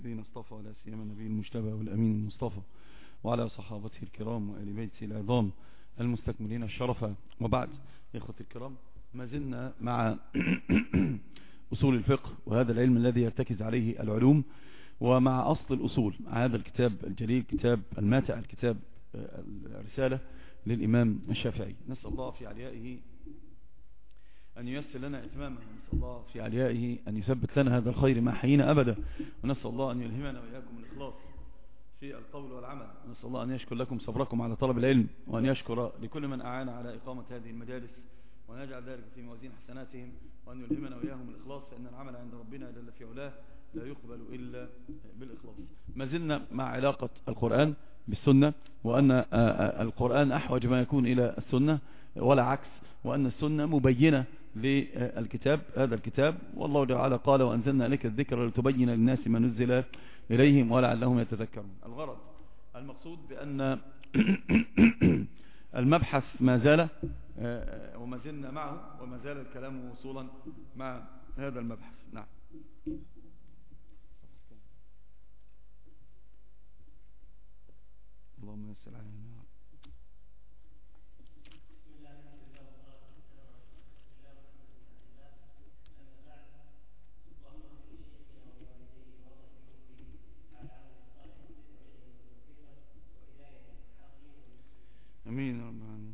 الذين اصطفى لا سيما النبي المجتبى والأمين المصطفى وعلى صحابته الكرام وآل بيته العظام المستكملين الشرفة. وبعد، إخوة الكرام، ما زلنا مع أصول الفقه، وهذا العلم الذي يرتكز عليه العلوم، ومع أصل الأصول، مع هذا الكتاب الجليل، كتاب الماتع، الكتاب الرسالة للإمام الشافعي. نسأل الله في عليائه أن ييسر لنا إتمامه، ونسأل الله في عليائه أن يثبت لنا هذا الخير ما حيينا أبدا، ونسأل الله أن يلهمنا وإياكم الإخلاص في القول والعمل، ونسأل الله أن يشكر لكم صبركم على طلب العلم، وأن يشكر لكل من أعان على إقامة هذه المجالس، وأن يجعل ذلك في موازين حسناتهم، وأن يلهمنا وإياهم الإخلاص، فإن العمل عند ربنا جل في علاه لا يقبل إلا بالإخلاص. ما زلنا مع علاقة القرآن بالسنة، وأن القرآن أحوج ما يكون إلى السنة ولا عكس، وأن السنة مبينة للكتاب، هذا الكتاب. والله تعالى قال: وأنزلنا إليك الذكر لتبين للناس ما نزل إليهم ولعلهم يتذكرون. الغرض المقصود بأن المبحث ما زال وما زلنا معه، وما زال الكلام وصولا مع هذا المبحث. نعم. اللهم يسر علينا. امين يا رب العالمين.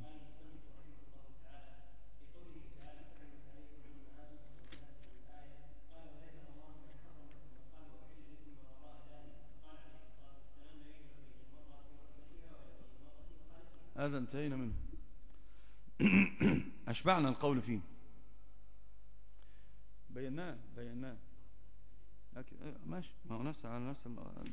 هذا انتهينا منه. أشبعنا القول فيه، بيناه لكن ماشي، ما هو نفس على نفس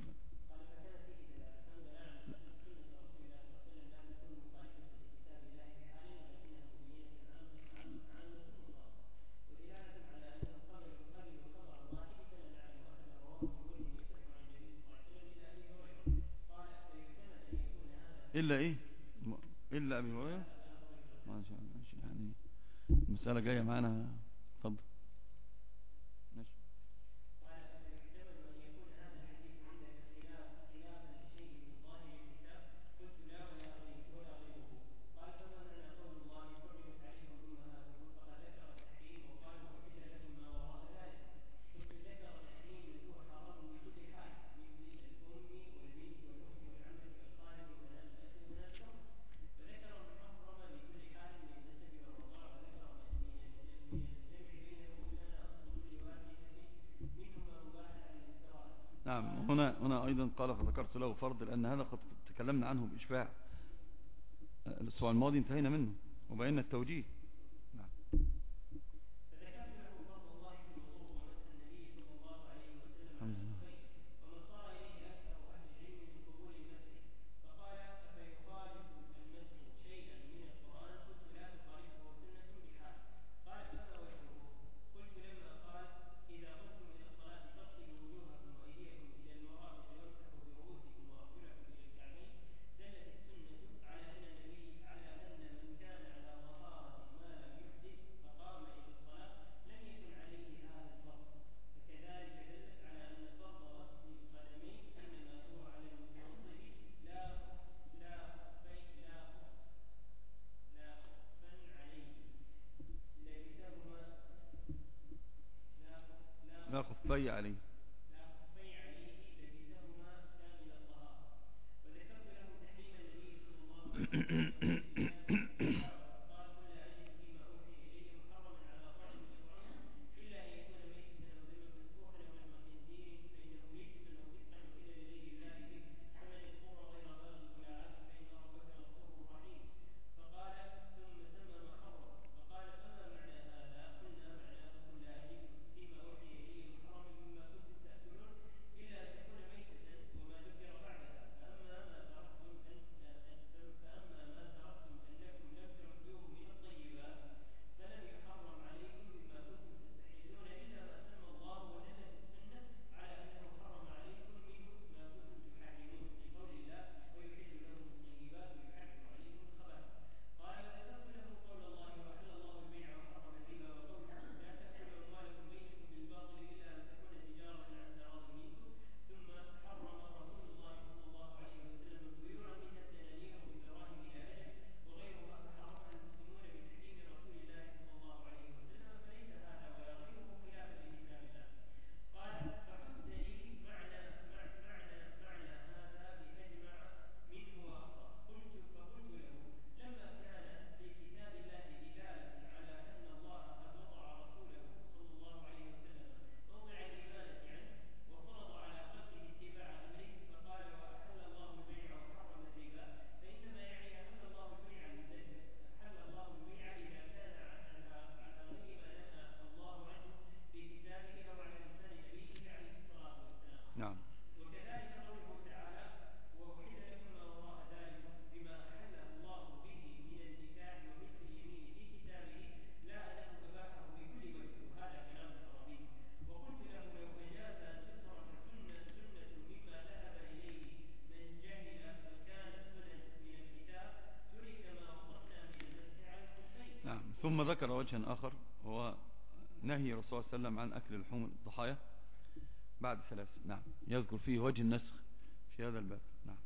إلا إيه، إلا أبي هريرة. ماشي يعني المسألة جاية معنا. اتفضل. ماشي. نعم، هنا أيضا قال: فذكرت له فرض، لأن هذا قد تكلمنا عنه بإشباع الأسبوع الماضي، انتهينا منه وبينا التوجيه. نعم. لا خفي عليه. ثم ذكر وجها آخر هو نهي رسول الله صلى الله عليه وسلم عن أكل لحوم الضحايا بعد 3. نعم، يذكر فيه وجه النسخ في هذا الباب. نعم.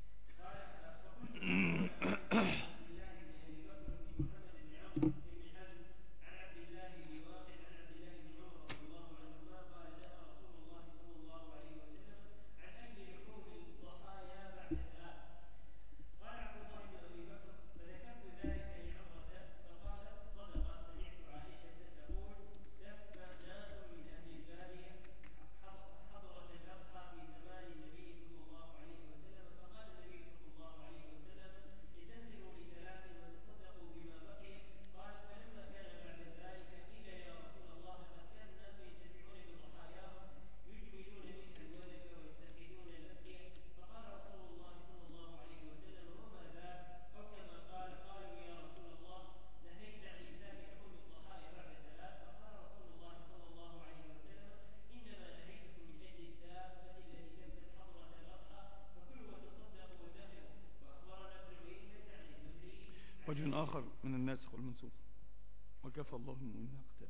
وجه آخر من الناسخ والمنسوخ، وكفى الله المؤمنين القتال.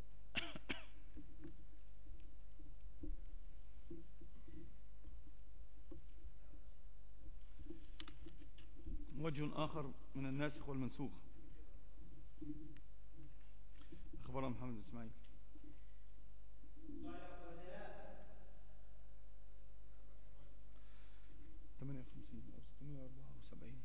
وجه آخر من الناسخ والمنسوخ. أخبرنا محمد إسماعيل. قال 58 أو 674.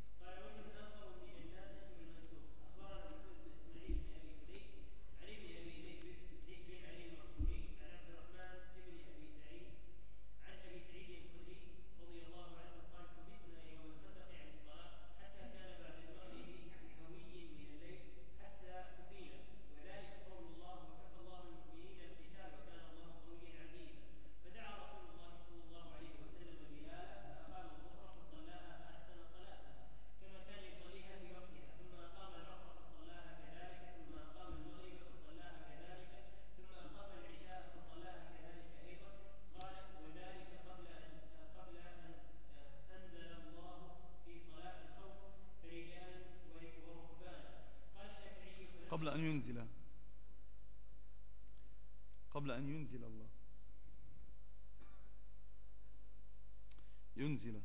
قبل أن ينزل الله ينزل.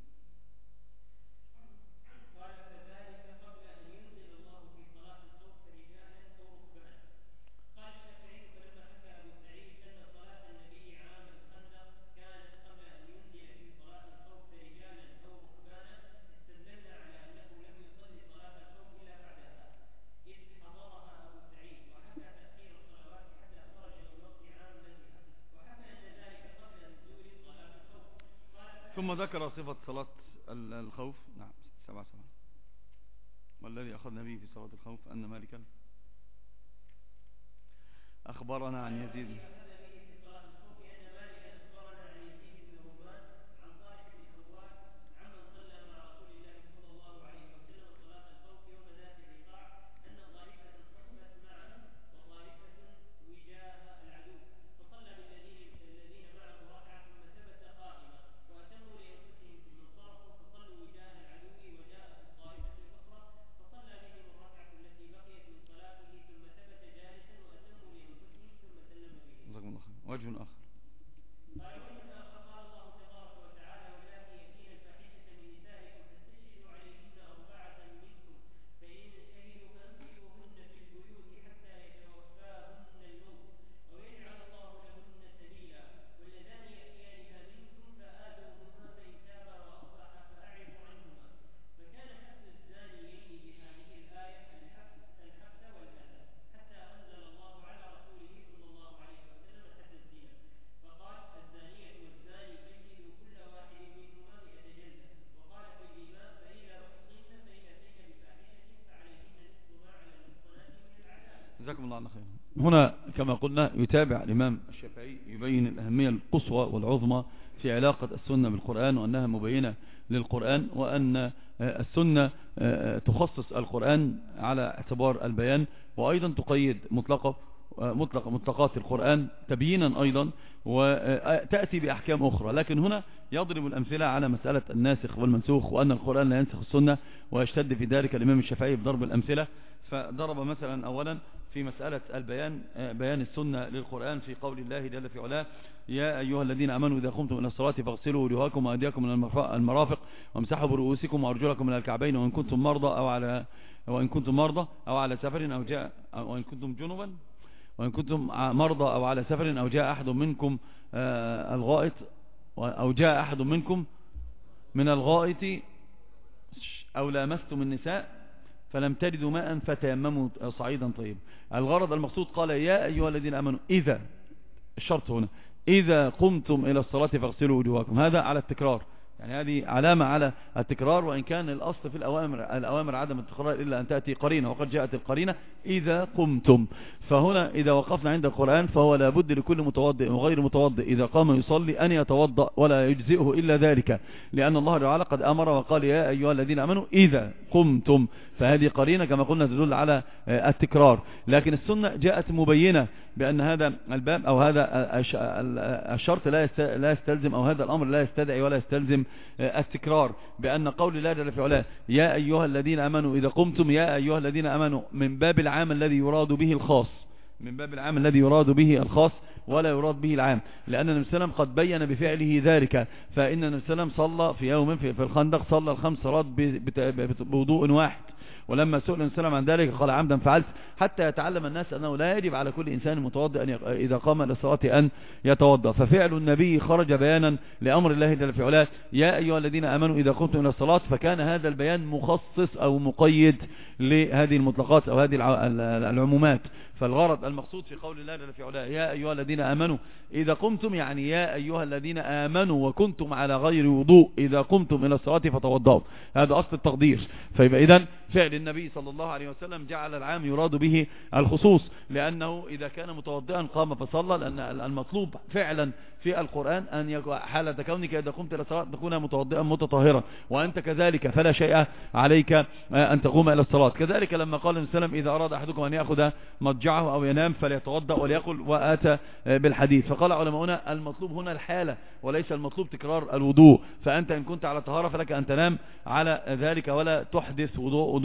قال فذلك قبل أن ينزل الله في صلاة الخوف رجالا أو ركبانا. قال الشافعي فلما حكى أبو سعيد أن صلاة النبي عام الخندق كانت قبل أن ينزل في صلاة الخوف رجالا أو ركبانا، استدلنا على أنه لم يصلي صلاة الخوف إلا بعدها إذ حضرها أبو سعيد، وحكى تأخير الصلوات حتى خرج من وقت عامتها، وحكى أن ذلك قبل نزول صلاة الخوف. ثم ذكر صفة صلاة الخوف. نعم 7. والذي أخذنا به في صلاة الخوف أن مالكا أخبرنا عن يزيد وجه آخر. قال وجه آخر قال الله تبارك وتعالى واللاتي يأتين الفاحشة من نسائكم فاستشهدوا عليهن 4 منكم فإن شهدوا فأمسكوهن في البيوت حتى يتوفاهن الموت أو يجعل الله لهن سبيلا، واللذان يأتيانها منكم فآذوهما فإن تابا وأصلحا فأعرضوا عنهما. فكان حد الزانيين بهذه الآية الحبس والأذى حتى أنزل الله على رسوله صلى الله عليه وسلم حد الزنا، فقال الزانية والزاني فاجلدوا كل واحد منهما 100 جلدة، وقال في الإيمان فإذا أحصن فإن أتين بفاحشة فعليهن نصف ما على المحصنات من العذاب. جزاكم الله عنه خيرا. هنا كما قلنا يتابع الإمام الشافعي يبين الأهمية القصوى والعظمى في علاقة السنة بالقرآن، وأنها مبينة للقرآن، وأن السنة تخصص القرآن على اعتبار البيان، وأيضا تقيد مطلقات القرآن تبيينا أيضا، وتأتي بأحكام أخرى. لكن هنا يضرب الأمثلة على مسألة الناسخ والمنسوخ، وأن القرآن لا ينسخ السنة، ويشتد في ذلك الإمام الشافعي بضرب الأمثلة. فضرب مثلا أولا في مسألة البيان بيان السنة للقرآن في قول الله جل في علاه: يا أيها الذين آمنوا إذا قمتم إلى الصلاة فاغسلوا وجوهكم وأيديكم من المرافق وامسحوا برؤوسكم وأرجلكم من الكعبين وإن كنتم مرضى أو على سفر أو جاء وإن كنتم جنبا وإن كنتم مرضى أو على سفر أو جاء أحد منكم الغائط أو جاء أحد منكم من الغائط أو لامستم النساء فلم تجدوا ماء فتيمموا صعيدا طيبا. الغرض المقصود قال: يا أيها الذين آمنوا، إذا، الشرط هنا إذا قمتم إلى الصلاة فاغسلوا وجوهكم، هذا على التكرار، يعني هذه علامة على التكرار، وإن كان الأصل في الأوامر عدم التكرار إلا أن تأتي قرينة، وقد جاءت القرينة إذا قمتم. فهنا إذا وقفنا عند القرآن فهو لابد لكل متوضئ وغير متوضئ إذا قام يصلي أن يتوضأ ولا يجزئه إلا ذلك، لأن الله تعالى قد أمر وقال: يا أيها الذين آمنوا إذا قمتم، فهذه قرينة كما قلنا تدل على التكرار. لكن السنة جاءت مبينة بأن هذا الباب أو هذا الشرط لا يستلزم، أو هذا الأمر لا يستدعي ولا يستلزم التكرار، بأن قول الله جل في علاه: يا أيها الذين آمنوا إذا قمتم، يا أيها الذين آمنوا من باب العام الذي يراد به الخاص، من باب العام الذي يراد به الخاص ولا يراد به العام، لأن النبي صلى الله عليه وسلم قد بين بفعله ذلك. فإن النبي صلى الله عليه وسلم صلى في يوم في الخندق صلى الخمس صلوات بوضوء واحد، ولما سئل النبي صلى الله عليه وسلم عن ذلك قال: عمدا فعلت، حتى يتعلم الناس أنه لا يجب على كل إنسان متوضئ أن إذا قام للصلاة أن يتوضأ. ففعل النبي خرج بيانا لأمر الله جل في علاه: يا أيها الذين آمنوا إذا قمتم إلى الصلاة، فكان هذا البيان مخصص أو مقيد لهذه المطلقات أو هذه العمومات. فالغرض المقصود في قول الله جل في علاه: يا أيها الذين آمنوا إذا قمتم، يعني يا أيها الذين آمنوا وكنتم على غير وضوء إذا قمتم إلى الصلاة فتوضأوا، هذا أصل التقدير. فيبقى إذن فعل النبي صلى الله عليه وسلم جعل العام يراد به الخصوص، لأنه إذا كان متوضئا قام فصلى، لأن المطلوب فعلا في القرآن أن يكون حالة كونك إذا قمت إلى الصلاة تكون متوضئا متطهرا، وأنت كذلك فلا شيء عليك أن تقوم إلى الصلاة. كذلك لما قال النبي صلى الله عليه وسلم: إذا أراد أحدكم أن يأخذ مضجعه أو ينام فليتوضأ وليأكل، وآتى بالحديث. فقال علماؤنا: المطلوب هنا الحالة وليس المطلوب تكرار الوضوء، فأنت إن كنت على طهارة فلك أن تنام على ذلك ولا تحدث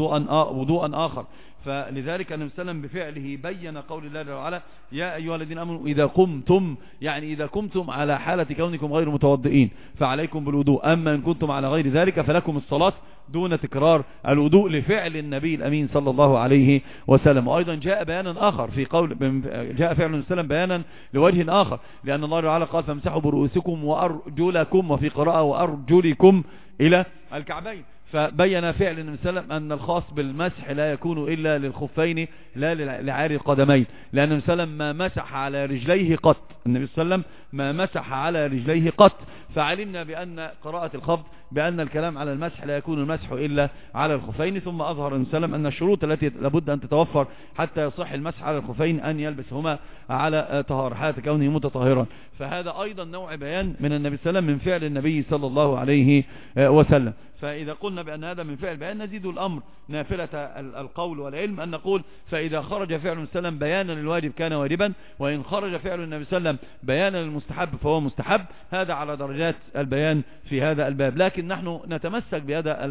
وضوءا آخر. فلذلك النبي صلى الله عليه وسلم بفعله بين قول الله تعالى: يا أيها الذين آمنوا إذا قمتم، يعني إذا قمتم على حالة كونكم غير متوضئين فعليكم بالوضوء، أما إن كنتم على غير ذلك فلكم الصلاة دون تكرار الوضوء، لفعل النبي الأمين صلى الله عليه وسلم. وأيضا جاء بيانا آخر في قول، جاء فعل النبي صلى الله عليه وسلم بيانا لوجه آخر، لأن الله تعالى قال: فامسحوا برؤوسكم وأرجلكم، وفي قراءة وأرجلكم إلى الكعبين. فبين فعل النبي صلى الله عليه وسلم أن الخاص بالمسح لا يكون إلا للخفين لا لعاري القدمين، لأن النبي صلى الله عليه وسلم ما مسح على رجليه قط، النبي صلى الله عليه وسلم ما مسح على رجليه قط. فعلمنا بأن قراءة الخفض بأن الكلام على المسح لا يكون المسح إلا على الخفين. ثم أظهر النبي صلى الله عليه وسلم أن الشروط التي لابد أن تتوفر حتى يصح المسح على الخفين أن يلبسهما على طهارة حالة كونه متطهرا. فهذا أيضا نوع بيان من النبي صلى الله عليه وسلم من فعل النبي صلى الله عليه وسلم. فإذا قلنا بأن هذا من فعل بيان نزيد الأمر نافلة القول والعلم أن نقول: فإذا خرج فعل النبي صلى الله عليه وسلم بيانا للواجب كان واجبا، وإن خرج فعل النبي صلى الله عليه وسلم بيانا للمستحب فهو مستحب. هذا على درجات البيان في هذا الباب، لكن نحن نتمسك بهذا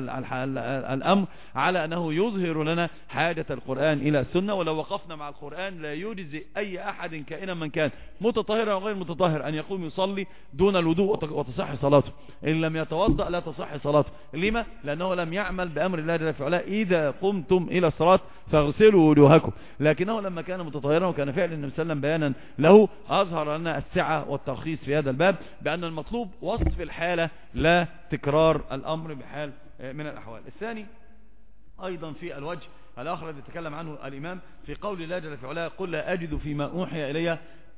الأمر على أنه يظهر لنا حاجة القرآن إلى السنة. ولو وقفنا مع القرآن لا يجزي أي أحد كائنا من كان متطهرا أو غير متطهر أن يقوم يصلي دون الوضوء وتصح صلاته، إن لم يتوضأ لا تصح صلاته. لما؟ لأنه لم يعمل بأمر الله جل وعلا: إذا قمتم إلى الصلاة فاغسلوا وجوهكم. لكنه لما كان متطهرا وكان فعل النبي صلى الله عليه وسلم بيانا له أظهر لنا السعة والترخيص في هذا الباب، بأن المطلوب وصف الحالة لا تكرار الأمر بحال من الأحوال. الثاني أيضا في الوجه الآخر الذي تكلم عنه الإمام في قول الله جل وعلا: قل لا أجد فيما أوحي إلي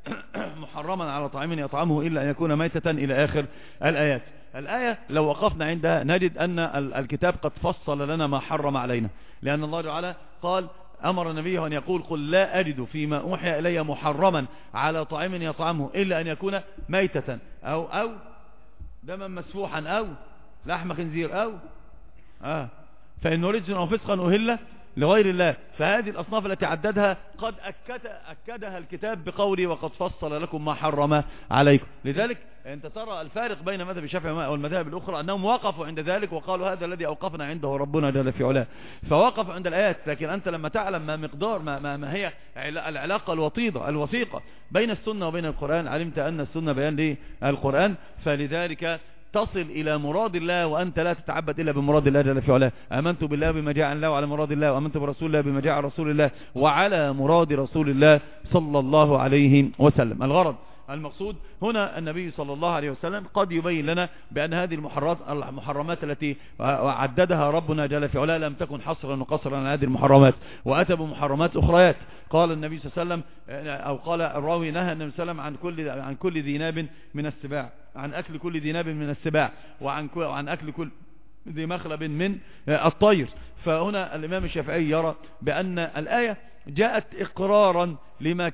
محرما على طعام يطعمه إلا أن يكون ميتة إلى آخر الآيات. الآية لو وقفنا عندها نجد أن الكتاب قد فصل لنا ما حرم علينا، لأن الله تعالى قال: أمر النبي أن يقول: قل لا أجد فيما أوحي إلي محرما على طعام يطعمه إلا أن يكون ميتة أو دما مسفوحا أو لحم خنزير أو فإن رجس أو فسقا أهل لغير الله. فهذه الأصناف التي عددها قد أكدها الكتاب بقوله وقد فصل لكم ما حرم عليكم. لذلك أنت ترى الفارق بين مذهب الشافعي والمذاهب الأخرى أنهم وقفوا عند ذلك وقالوا هذا الذي أوقفنا عنده ربنا جل في علاه، فوقف عند الآيات. لكن أنت لما تعلم ما مقدار ما هي العلاقة الوثيقة بين السنة وبين القرآن، علمت أن السنة بيان للقرآن، فلذلك تصل إلى مراد الله وأنت لا تتعبد إلا بمراد الله جل في علاه. آمنت بالله بما جاء عن الله وعلى مراد الله، وآمنت برسول الله بما جاء عن رسول الله وعلى مراد رسول الله صلى الله عليه وسلم. الغرض المقصود هنا النبي صلى الله عليه وسلم قد يبين لنا بأن هذه المحرمات التي عددها ربنا جل في علاه لم تكن حصرا وقصرا عن هذه المحرمات، وأتى بمحرمات أخريات. قال النبي صلى الله عليه وسلم أو قال الراوي نهى النبي صلى الله عليه وسلم عن كل ذي ناب من السباع، عن أكل كل ذي ناب من السباع، وعن أكل كل ذي مخلب من الطير. فهنا الإمام الشافعي يرى بأن الآية جاءت إقرارا لما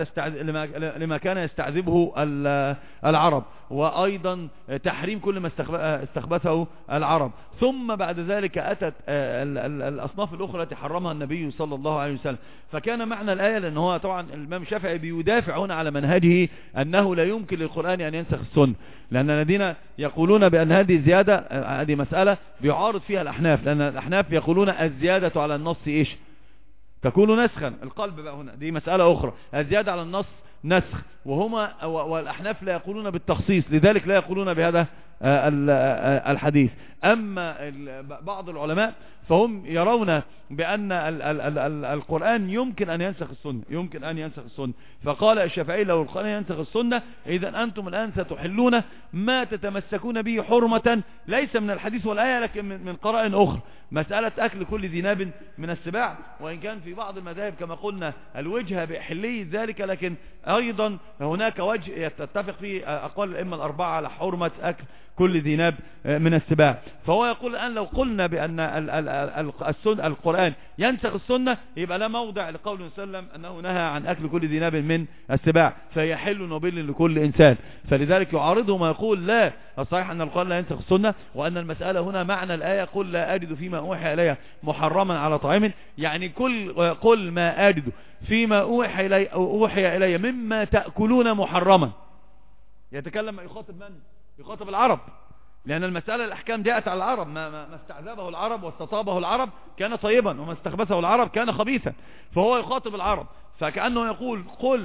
كان يستعذبه العرب، وأيضا تحريم كل ما استخبثه العرب. ثم بعد ذلك أتت الأصناف الأخرى التي حرمها النبي صلى الله عليه وسلم. فكان معنى الآية، لأن هو طبعا الإمام الشافعي بيدافع هنا على منهجه أنه لا يمكن للقرآن أن ينسخ السنة، لأن الذين يقولون بأن هذه الزيادة هذه مسألة بيعارض فيها الأحناف، لأن الأحناف يقولون الزيادة على النص إيش؟ تكون نسخا. القلب بقى هنا دي مسألة أخرى، الزيادة على النص نسخ، والأحناف لا يقولون بالتخصيص، لذلك لا يقولون بهذا الحديث. أما بعض العلماء فهم يرون بأن القرآن يمكن أن ينسخ السنة، فقال الشافعي لو القرآن ينسخ السنة إذن أنتم الآن ستحلون ما تتمسكون به حرمة ليس من الحديث والآية لكن من قرائن أخرى، مسألة أكل كل ذي ناب من السباع. وإن كان في بعض المذاهب كما قلنا الوجهة بإحلية ذلك، لكن أيضا هناك وجه يتفق فيه أقوال الأئمة الأربعة على حرمة أكل كل ذي ناب من السباع. فهو يقول الآن لو قلنا بأن القرآن ينسخ السنة يبقى لا موضع لقول صلى الله عليه وسلم أنه نهى عن أكل كل ذي ناب من السباع، فيحل وبل لكل إنسان. فلذلك يعارضه ما يقول لا، الصحيح أن القرآن لا ينسخ السنة، وأن المسألة هنا معنى الآية قل لا أجد فيما أوحي إلي محرما على طعام، يعني قل ما أجد فيما أوحي إلي مما تأكلون محرما. يتكلم يخاطب من؟ يخاطب العرب، لأن المسألة الأحكام جاءت على العرب، ما استعذبه العرب واستطابه العرب كان طيبا، وما استخبثه العرب كان خبيثا، فهو يخاطب العرب. فكأنه يقول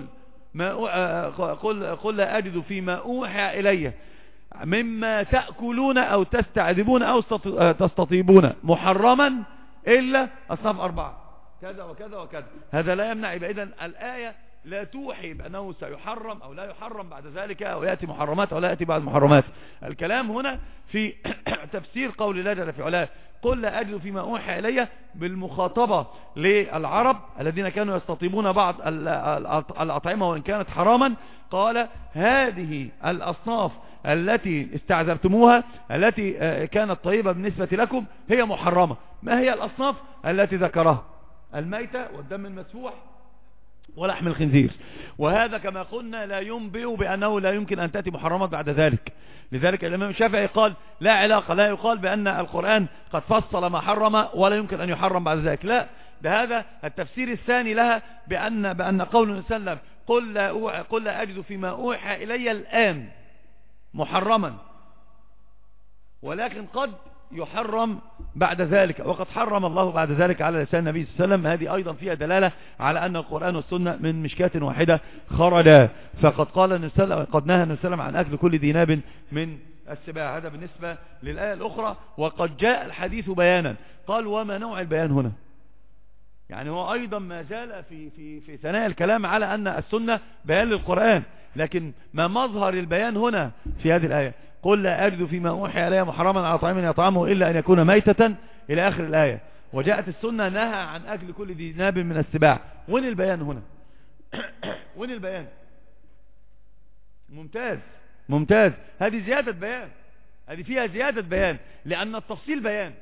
قل لا أجد فيما أوحي إلي مما تأكلون أو تستعذبون أو تستطيبون محرما إلا أصناف أربعة كذا وكذا وكذا. هذا لا يمنع إذن الآية لا توحي بأنه سيحرم أو لا يحرم بعد ذلك، أو يأتي محرمات أو لا يأتي بعد محرمات. الكلام هنا في تفسير قول الله جل في علاه قل لا أجد فيما أوحي إلي بالمخاطبة للعرب الذين كانوا يستطيبون بعض الأطعمة وإن كانت حراما. قال هذه الأصناف التي استعذبتموها التي كانت طيبة بالنسبة لكم هي محرمة. ما هي الأصناف التي ذكرها؟ الميتة والدم المسفوح ولحم الخنزير. وهذا كما قلنا لا ينبئ بأنه لا يمكن أن تأتي محرمات بعد ذلك. لذلك الإمام الشافعي قال لا علاقة، لا يقال بأن القرآن قد فصل ما حرم ولا يمكن أن يحرم بعد ذلك، لا، ده هذا التفسير الثاني لها بأن قول النبي صلى الله عليه وسلم قل لا أجد فيما أوحى إلي الآن محرما، ولكن قد يحرم بعد ذلك، وقد حرم الله بعد ذلك على لسان النبي صلى الله عليه وسلم. هذه أيضا فيها دلالة على أن القرآن والسنة من مشكاة واحدة خرجا. فقد قال النبي صلى الله عليه وسلم قد نهى النبي صلى الله عليه وسلم عن أكل كل ذي ناب من السباع. هذا بالنسبة للآية الأخرى. وقد جاء الحديث بيانا. قال وما نوع البيان هنا؟ يعني هو أيضا ما زال في ثناء الكلام على أن السنة بيان للقرآن، لكن ما مظهر البيان هنا في هذه الآية قل لا أجد فيما أوحي إلي محرما على طعام يطعمه إلا أن يكون ميتة إلى آخر الآية. وجاءت السنة نهى عن أكل كل ذي ناب من السباع. وين البيان هنا؟ وين البيان؟ ممتاز. هذه زيادة بيان، هذه فيها زيادة بيان، لأن التفصيل بيان.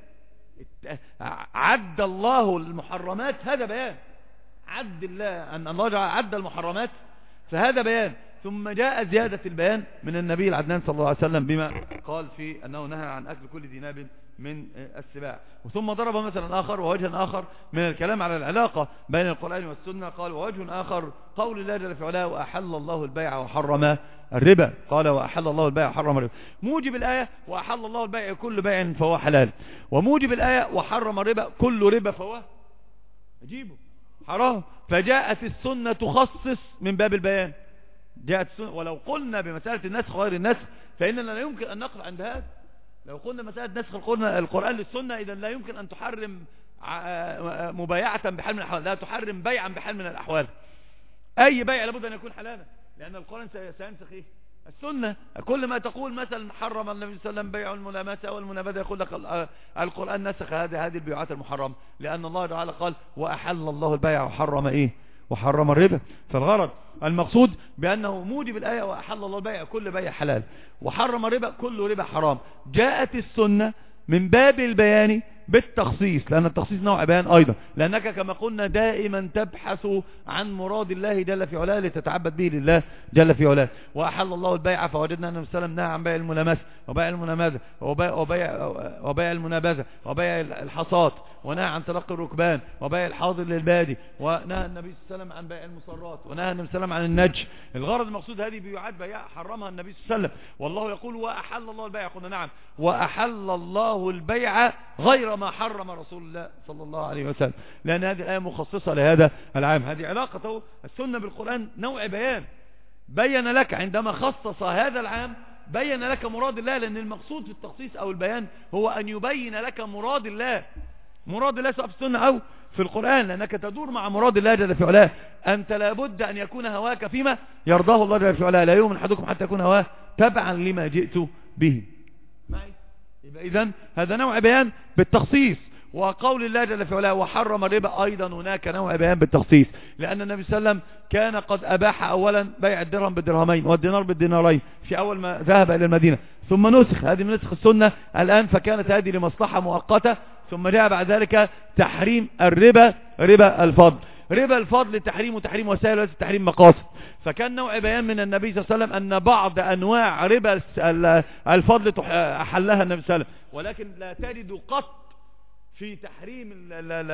عد الله المحرمات، هذا بيان. عد الله أن الله عد المحرمات، فهذا بيان. ثم جاء زيادة البيان من النبي العدنان صلى الله عليه وسلم بما قال في أنه نهى عن أكل كل ذي ناب من السباع. وثم ضرب مثلا آخر ووجه آخر من الكلام على العلاقة بين القرآن والسنة، قال ووجه آخر قول الله جل في علاه وأحل الله البيع وحرم الربا. قال وأحل الله البيع وحرم الربا، موجب الآية وأحل الله البيع كل بيع فهو حلال، وموجب الآية وحرم الربا كل ربا فهو أجيبه حرام. فجاءت السنة تخصص من باب البيان، جاءت السنة. ولو قلنا بمسألة النسخ وغير النسخ فإننا لا يمكن أن نقف عند هذا. لو قلنا مسألة نسخ القرآن للسنة إذا لا يمكن أن تحرم مبايعة بحال من الأحوال، لا تحرم بيعا بحال من الأحوال. أي بيع لابد أن يكون حلالا، لأن القرآن سينسخ إيه؟ السنة. كل ما تقول مثلا حرم النبي صلى الله عليه وسلم بيع الملامسة والمنابذة، يقول لك القرآن نسخ هذه البيعات المحرمة، لأن الله تعالى قال وأحل الله البيع وحرم إيه؟ وحرم الربا. فالغرض المقصود بأنه موجب الآية وأحل الله البيع كل بيع حلال وحرم الربا كل ربا حرام. جاءت السنة من باب البيان بالتخصيص، لأن التخصيص نوع بيان أيضا، لأنك كما قلنا دائما تبحث عن مراد الله جل في علاه لتتعبد به لله جل في علاه. وأحل الله البيع فوجدنا أن النبي صلى الله عليه وسلم نهى عن بيع الملامسة وبيع المنابذة وبيع المنابذة وبيع الحصاد، ونهى عن تلقي الركبان وبيع الحاضر للبادي، ونهى النبي صلى الله عليه وسلم عن بيع المصرات، ونهى النبي صلى الله عليه وسلم عن النجش. الغرض المقصود هذه بيعات بيع حرمها النبي صلى الله عليه وسلم، والله يقول وأحل الله البيع. قلنا نعم، وأحل الله البيع غير ما حرم رسول الله صلى الله عليه وسلم، لأن هذه الآية مخصصة لهذا العام. هذه علاقة السنة بالقرآن نوع بيان، بين لك عندما خصص هذا العام بين لك مراد الله، لأن المقصود في التخصيص أو البيان هو أن يبين لك مراد الله، مراد الله سواء في السنة أو في القرآن، لأنك تدور مع مراد الله جل في علاه. أنت لابد أن يكون هواك فيما يرضاه الله جل في علاه، لا يؤمن أحدكم حتى يكون هواه تبعا لما جئت به. يبقى إذن هذا نوع بيان بالتخصيص. وقول الله جل في علاه وحرم الربا أيضا هناك نوع بيان بالتخصيص، لأن النبي صلى الله عليه وسلم كان قد أباح أولا بيع الدرهم بالدرهمين والدينار بالدينارين في أول ما ذهب إلى المدينة، ثم نسخ، هذه من نسخ السنة الآن، فكانت هذه لمصلحة مؤقتة. ثم جاء بعد ذلك تحريم الربا، ربا الفضل، ربا الفضل تحريم وسائل وليس تحريم مقاصد. فكان نوع بيان من النبي صلى الله عليه وسلم أن بعض أنواع ربا الفضل أحلها النبي صلى الله عليه وسلم، ولكن لا تجد قط في تحريم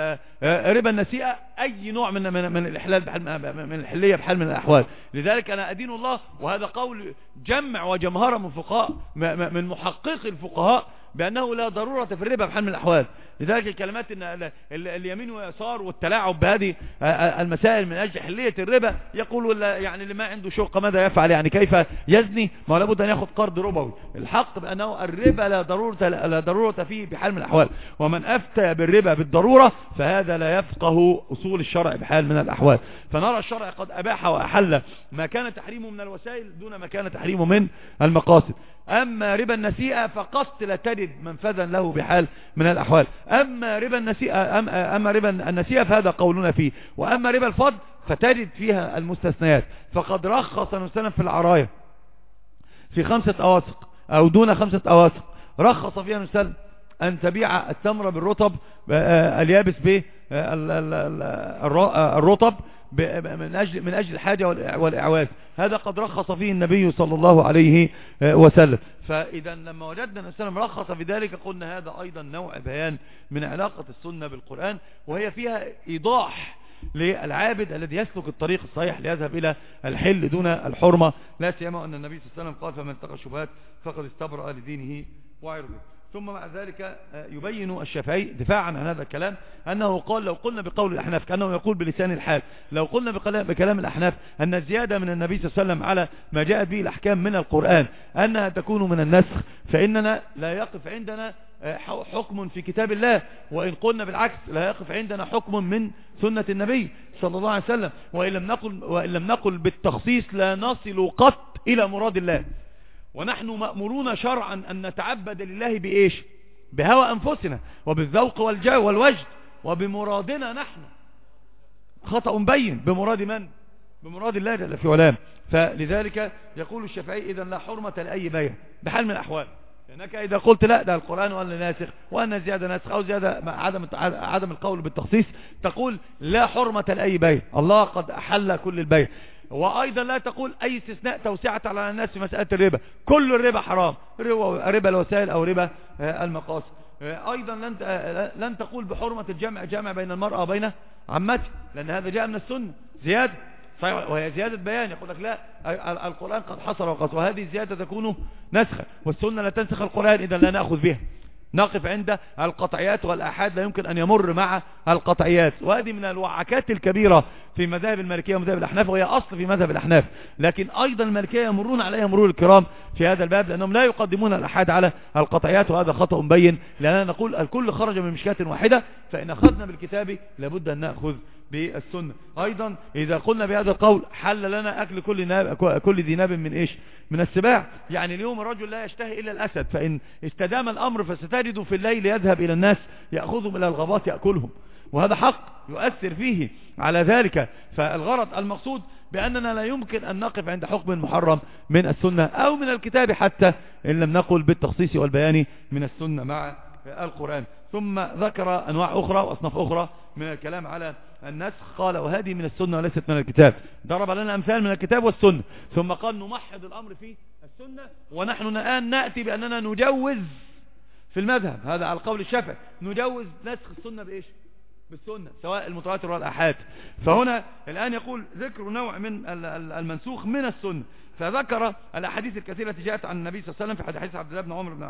ربا النسيئة أي نوع من الإحلال من الحلية بحال من الأحوال. لذلك أنا أدين الله، وهذا قول جمع وجمهرة من فقهاء من محقق الفقهاء بأنه لا ضرورة في الربا بحال من الأحوال. لذلك الكلمات إن اليمين واليسار والتلاعب بهذه المسائل من أجل حلية الربا، يقول يعني اللي ما عنده شقة ماذا يفعل، يعني كيف يزني، ما لابد أن يأخذ قرض ربوي. الحق بأنه الربا لا ضرورة فيه بحال من الأحوال، ومن أفتى بالربا بالضرورة فهذا لا يفقه أصول الشرع بحال من الأحوال. فنرى الشرع قد أباح وأحل ما كان تحريمه من الوسائل دون ما كان تحريمه من المقاصد. أما ربا النسيئة فقد لا تجد منفذا له بحال من الأحوال. أما ربا النسيئة فهذا قولنا فيه. وأما ربا الفضل فتجد فيها المستثنيات. فقد رخص النبي في العراية في 5 أواسق أو دون 5 أواسق، رخص فيها النبي أن تبيع التمر بالرطب اليابس بالرطب من أجل الحاجة والإعواز. هذا قد رخص فيه النبي صلى الله عليه وسلم. فإذا لما وجدنا النبي صلى الله عليه وسلم رخص في ذلك قلنا هذا أيضا نوع بيان من علاقة السنة بالقرآن، وهي فيها إيضاح للعابد الذي يسلك الطريق الصحيح ليذهب إلى الحل دون الحرمة، لا سيما أن النبي صلى الله عليه وسلم قال فمن اتقى الشبهات فقد استبرأ لدينه وعرضه. ثم مع ذلك يبين الشافعي دفاعا عن هذا الكلام أنه قال لو قلنا بقول الأحناف، كأنه يقول بلسان الحال، لو قلنا بكلام الأحناف أن الزيادة من النبي صلى الله عليه وسلم على ما جاءت به الأحكام من القرآن أنها تكون من النسخ، فإننا لا يقف عندنا حكم في كتاب الله، وإن قلنا بالعكس لا يقف عندنا حكم من سنة النبي صلى الله عليه وسلم. وإن لم نقل بالتخصيص لا نصل قط إلى مراد الله. ونحن مأمورون شرعا أن نتعبد لله بإيش؟ بهوى أنفسنا وبالذوق والوجد وبمرادنا نحن. خطأ مبين. بمراد من؟ بمراد الله جل في علاه. فلذلك يقول الشافعي إذا لا حرمة لأي بيع بحال من الأحوال، لأنك إذا قلت لا ده القرآن وأن ناسخ وأن زيادة ناسخ أو زيادة عدم القول بالتخصيص، تقول لا حرمة لأي بيع، الله قد أحل كل البيع. وأيضا لا تقول أي استثناء توسعة على الناس في مسألة الربا، كل الربا حرام، ربا الوسائل أو ربا المقاصد. أيضا لن تقول بحرمة الجمع بين المرأة وبين عمتها، لأن هذا جاء من السنة زيادة صحيح، وهي زيادة بيان. يقول لك لا، القرآن قد حصر وقص، وهذه الزيادة تكون نسخة، والسنة لا تنسخ القرآن، إذا لا نأخذ بها، نقف عند القطعيات، والآحاد لا يمكن أن يمر مع القطعيات. وهذه من الوعكات الكبيرة في مذاهب المالكية ومذاهب الأحناف، وهي أصل في مذهب الأحناف، لكن أيضا المالكية يمرون عليها مرور الكرام في هذا الباب، لأنهم لا يقدمون الآحاد على القطعيات، وهذا خطأ بين، لأننا نقول الكل خرج من مشكاة واحدة، فإن أخذنا بالكتاب لابد أن نأخذ بالسنة. أيضا إذا قلنا بهذا القول حل لنا أكل كل ذي ناب من إيش؟ من السباع. يعني اليوم الرجل لا يشتهي إلا الأسد، فإن استدام الأمر فستجد في الليل يذهب إلى الناس يأخذهم إلى الغابات يأكلهم، وهذا حق يؤثر فيه على ذلك. فالغرض المقصود بأننا لا يمكن أن نقف عند حكم محرم من السنة أو من الكتاب، حتى إن لم نقل بالتخصيص والبيان من السنة مع القرآن. ثم ذكر أنواع أخرى وأصناف أخرى من الكلام على النسخ، قال وهذه من السنة وليست من الكتاب، ضرب لنا أمثال من الكتاب والسنة، ثم قال نمحض الأمر في السنة، ونحن الآن نأتي بأننا نجوز في المذهب، هذا على القول الشافعي، نجوز نسخ السنة بإيش؟ بالسنة، سواء المتواتر والآحاد. فهنا الآن يقول ذكر نوع من المنسوخ من السنة، فذكر الأحاديث الكثيرة التي جاءت عن النبي صلى الله عليه وسلم. في حديث عبد الله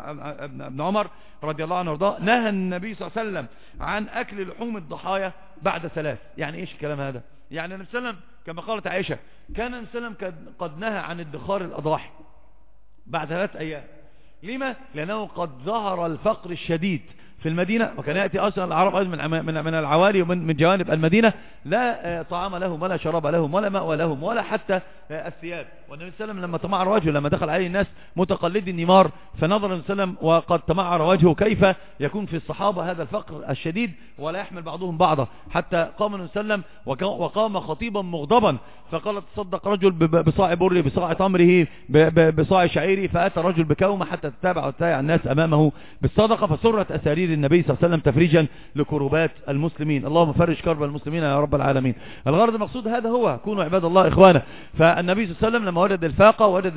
بن عمر رضي الله عنه وارضاه، نهى النبي صلى الله عليه وسلم عن أكل لحوم الضحايا بعد 3. يعني إيش الكلام هذا؟ يعني النبي صلى الله عليه وسلم كما قالت عائشة كان النبي صلى الله عليه وسلم قد نهى عن ادخار الأضاحي بعد 3 أيام. لما؟ لأنه قد ظهر الفقر الشديد في المدينة، وكان يأتي أصلا العرب من العوالي ومن جوانب المدينة، لا طعام لهم ولا شراب لهم ولا ماء لهم ولا حتى الثياب. والنبي صلى الله عليه وسلم لما تمعر وجهه، لما دخل عليه الناس متقلدي النمار، فنظر النبي صلى الله عليه وسلم وقد تمعر وجهه، كيف يكون في الصحابة هذا الفقر الشديد ولا يحمل بعضهم بعضا، حتى قام النبي صلى الله عليه وسلم وقام خطيبا مغضبا، فقال تصدق رجل بصاع بره، بصاع تمره، بصاع شعيره، فأتى رجل بكومة حتى تتابع وتتابع الناس أمامه بالصدقة، فسرت أسارير النبي صلى الله عليه وسلم تفريجا لكروبات المسلمين. اللهم فرج كرب المسلمين يا رب العالمين. الغرض المقصود هذا هو، كونوا عباد الله إخوانا. فالنبي صلى الله عليه وسلم لما وجد الفاقة ووجد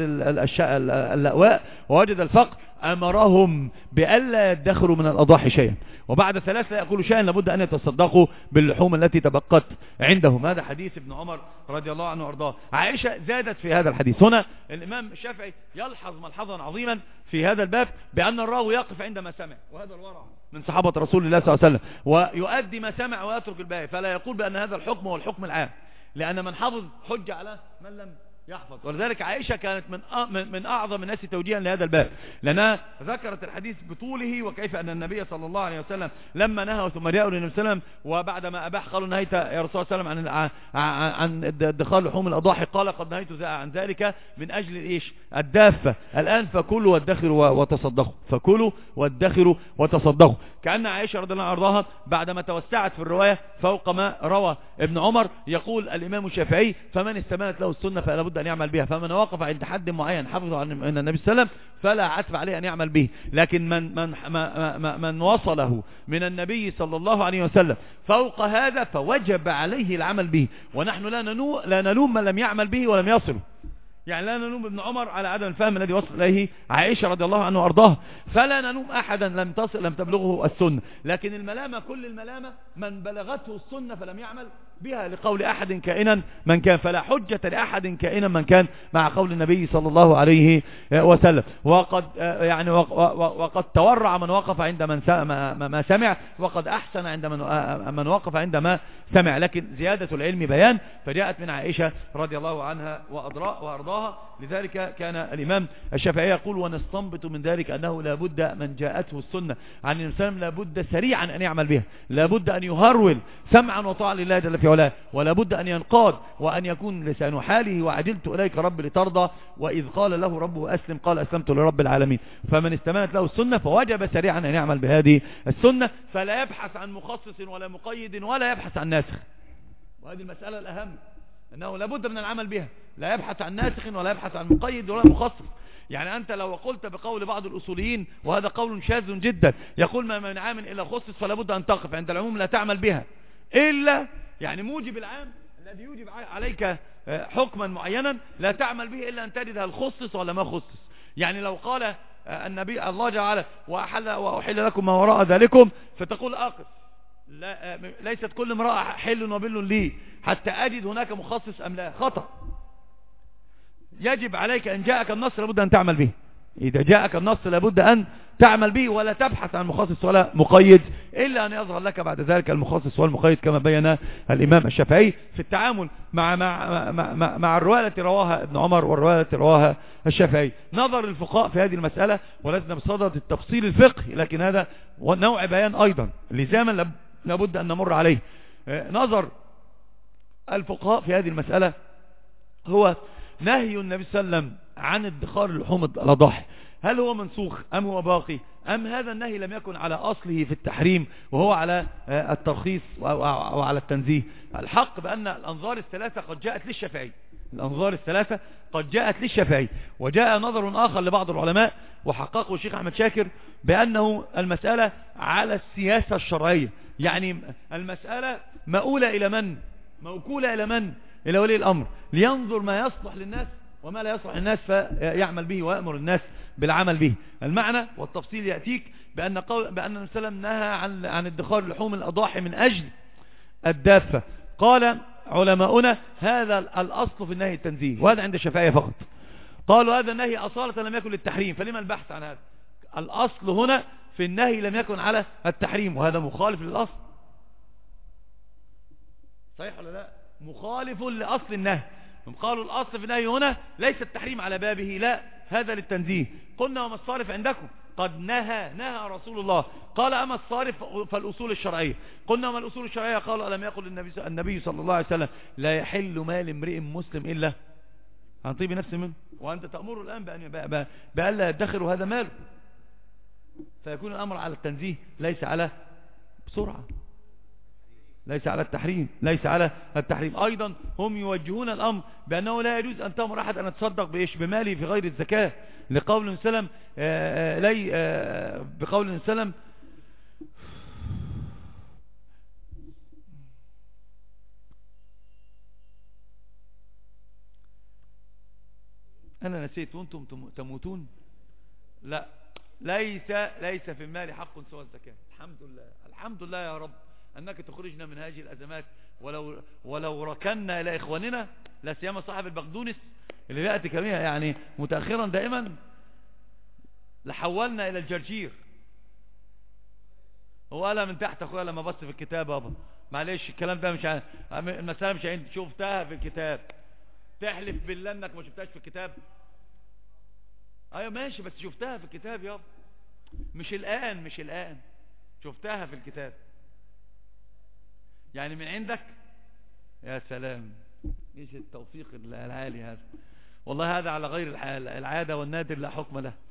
اللأواء ووجد الفقر، أمرهم بألا يدخروا من الأضاحي شيئا، وبعد 3 لا يأكلوا شيئا، لابد أن يتصدقوا باللحوم التي تبقت عندهم. هذا حديث ابن عمر رضي الله عنه وارضاه. عائشة زادت في هذا الحديث. هنا الإمام الشافعي يلحظ ملحظا عظيما في هذا الباب، بأن الراوي يقف عندما سمع، وهذا الورع من صحابة رسول الله صلى الله عليه وسلم، ويؤدي ما سمع ويترك الباقي، فلا يقول بأن هذا الحكم هو الحكم العام، لأن من حفظ حج على من لم يحفظ. ولذلك عائشة كانت من أعظم الناس توجيها لهذا الباب، لأنها ذكرت الحديث بطوله، وكيف أن النبي صلى الله عليه وسلم لما نهى ثم جاءوا للنبي صلى الله عليه وسلم وبعدما أباح قالوا نهيت يا رسول الله صلى الله عليه وسلم عن ادخار لحوم الأضاحي، قال قد نهيت عن ذلك من أجل إيش؟ الدافة. الآن فكلوا وادخروا وتصدقوا، فكلوا وادخروا وتصدقوا. كأن عائشة رضي الله عنها أرضاها بعدما توسعت في الرواية فوق ما روى ابن عمر، يقول الإمام الشافعي فمن استمالت له السنة فلا بد أن يعمل بها، فمن وقف عند حد معين حفظ عن النبي صلى الله عليه وسلم فلا عتب عليه أن يعمل به. لكن من وصله من النبي صلى الله عليه وسلم فوق هذا فوجب عليه العمل به، ونحن لا نلوم من لم يعمل به ولم يصله. يعني لا نلوم ابن عمر على عدم الفهم الذي وصل إليه عائشة رضي الله عنه وأرضاها، فلا نلوم أحدا لم تبلغه السنة، لكن الملامة كل الملامة من بلغته السنة فلم يعمل بها، لقول أحد كائنا من كان، فلا حجة لأحد كائنا من كان مع قول النبي صلى الله عليه وسلم. وقد تورع من وقف عند ما سمع، وقد أحسن عند من وقف عند ما سمع، لكن زيادة العلم بيان، فجاءت من عائشة رضي الله عنها وأرضاها. لذلك كان الإمام الشافعي يقول ونستنبط من ذلك أنه لابد من جاءته السنة عن الإنسان لابد سريعا أن يعمل بها، لابد أن يهرول سمعا وطاعا لله جل في علاه، ولابد أن ينقاد وأن يكون لسان حاله وعجلت إليك رب لترضى، وإذ قال له ربه أسلم قال أسلمت لرب العالمين. فمن استمانت له السنة فوجب سريعا أن يعمل بهذه السنة، فلا يبحث عن مخصص ولا مقيد ولا يبحث عن ناسخ. وهذه المسألة الأهم، أنه لابد من العمل بها، لا يبحث عن ناسخ ولا يبحث عن مقيد ولا مخصص. يعني أنت لو قلت بقول بعض الأصوليين، وهذا قول شاذ جدا، يقول ما من عام إلا خصص، فلا بد أن تقف عند العموم لا تعمل بها إلا، يعني موجب العام الذي يوجب عليك حكما معينا لا تعمل به إلا أن تجد هل خصص ولا ما خصص. يعني لو قال النبي الله جل وعلا وأحل لكم ما وراء ذلكم فتقول أقف، لا ليست كل امرأة حل وبل لي حتى أجد هناك مخصص أم لا، خطأ. يجب عليك أن جاءك النص لابد أن تعمل به، إذا جاءك النص لابد أن تعمل به ولا تبحث عن مخصص ولا مقيد إلا أن يظهر لك بعد ذلك المخصص والمقيد كما بين الإمام الشافعي في التعامل مع الرواية التي رواها ابن عمر والرواية التي رواها الشافعي. نظر الفقهاء في هذه المسألة ولسنا بصدد التفصيل الفقهي، لكن هذا نوع بيان أيضا لزاما لابد أن نمر عليه. نظر الفقهاء في هذه المسألة هو نهي النبي صلى الله عليه وسلم عن ادخار اللحوم الأضاحي، هل هو منسوخ أم هو باقي أم هذا النهي لم يكن على أصله في التحريم وهو على الترخيص أو على التنزيه؟ الحق بأن الأنظار الثلاثة قد جاءت للشافعي، الأنظار الثلاثة قد جاءت للشافعي. وجاء نظر آخر لبعض العلماء وحققه الشيخ أحمد شاكر بأنه المسألة على السياسة الشرعية، يعني المسألة مؤولة إلى من؟ موكولة إلى من؟ إلى ولي الأمر لينظر ما يصلح للناس وما لا يصلح للناس فيعمل به ويأمر الناس بالعمل به. المعنى والتفصيل يأتيك بأن النبي صلى الله عليه وسلم نهى عن ادخار لحوم الأضاحي من أجل الدافة. قال علماؤنا هذا الأصل في النهي التنزيه، وهذا عند الشافعية فقط. قالوا هذا النهي أصالة لم يكن للتحريم، فلما البحث عن هذا؟ الأصل هنا في النهي لم يكن على التحريم، وهذا مخالف للأصل. صحيح ولا لا؟ مخالف لأصل النهي. هم قالوا الأصل في النهي هنا ليس التحريم على بابه، لا هذا للتنزيه. قلنا وما الصارف عندكم؟ قد نهى رسول الله. قال أما الصارف فالأصول الشرعية. قلنا وما الأصول الشرعية؟ قال ألم يقل النبي صلى الله عليه وسلم لا يحل مال امرئ مسلم إلا عن طيب نفس منه، وأنت تأمر الآن بأن لا يدخر هذا ماله، فيكون الأمر على التنزيه ليس على بسرعة، ليس على التحريم، ليس على التحريم. أيضا هم يوجهون الأمر بأنه لا يجوز أن تأمر أحد أن يتصدق بماله في غير الزكاة، لقول سلم بقول سلم أنا نسيت وأنتم تموتون. لا ليس في المال حق سوى الزكاة. الحمد لله يا رب أنك تخرجنا من هذه الأزمات. ولو ركنا إلى إخواننا لا سيما صاحب البقدونس اللي بيأتي كمية يعني متأخرا دائما لحولنا إلى الجرجير. هو قالها من تحت أخويا لما بص في الكتاب بابا معلش الكلام ده مش المسألة مش عندي، شفتها في الكتاب. تحلف بالله انك ما شفتهاش في الكتاب؟ ايوه ماشي بس شفتها في الكتاب يابا، مش الآن شفتها في الكتاب يعني من عندك. يا سلام ايش التوفيق العالي هذا، والله هذا على غير العادة والنادر لا حكم له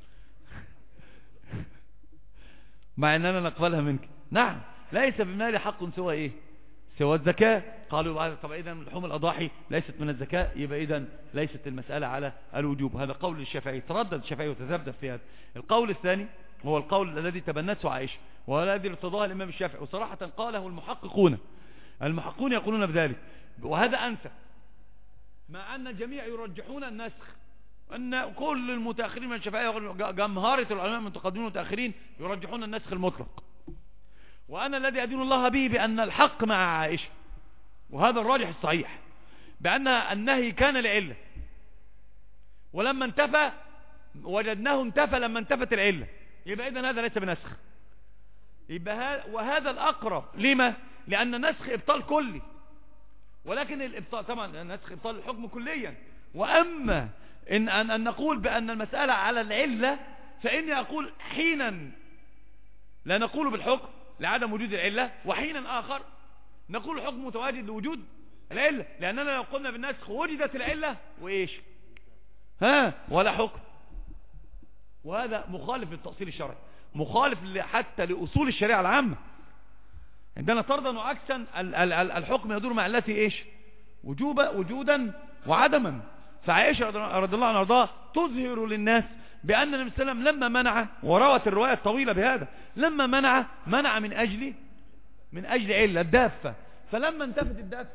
مع اننا نقبلها منك. نعم ليس في المال حق سوى ايه؟ سوى الزكاة. قالوا طب اذا لحوم الاضاحي ليست من الزكاة، يبقى اذا ليست المسألة على الوجوب. هذا قول الشافعي، تردد الشافعي وتذبذب في هذا. القول الثاني هو القول الذي تبنته عائشة والذي ارتضاه الامام الشافعي، وصراحة قاله المحققون يقولون بذلك، وهذا انسى، مع ان الجميع يرجحون النسخ، ان كل المتاخرين من الشافعية جمهرة العلماء المتقدمين والمتاخرين يرجحون النسخ المطلق. وانا الذي ادين الله به بان الحق مع عائشة، وهذا الراجح الصحيح، بان النهي كان لعلة، ولما انتفى وجدناه انتفى لما انتفت العلة، يبقى اذا هذا ليس بنسخ. يبقى وهذا الاقرب. لما؟ لان نسخ ابطال كلي، ولكن الابطال طبعا نسخ ابطال الحكم كليا. واما ان نقول بان المسألة على العلة، فاني اقول حينا لا نقول بالحكم لعدم وجود العلة، وحينا آخر نقول الحكم متواجد لوجود العلة، لأننا لو قلنا بالنسخ وجدت العلة وإيش ولا حكم. وهذا مخالف للتأصيل الشرعي، مخالف حتى لأصول الشريعة العامة. عندنا طردا وعكسا الحكم يدور مع التي إيش؟ وجودا وعدما. فعائشة رضي الله عنها وارضاها تظهر للناس بأن النبي صلى الله عليه وسلم لما منع، وروت الرواية الطويلة بهذا، لما منع من أجل علة الدافة. فلما انتفت الدافة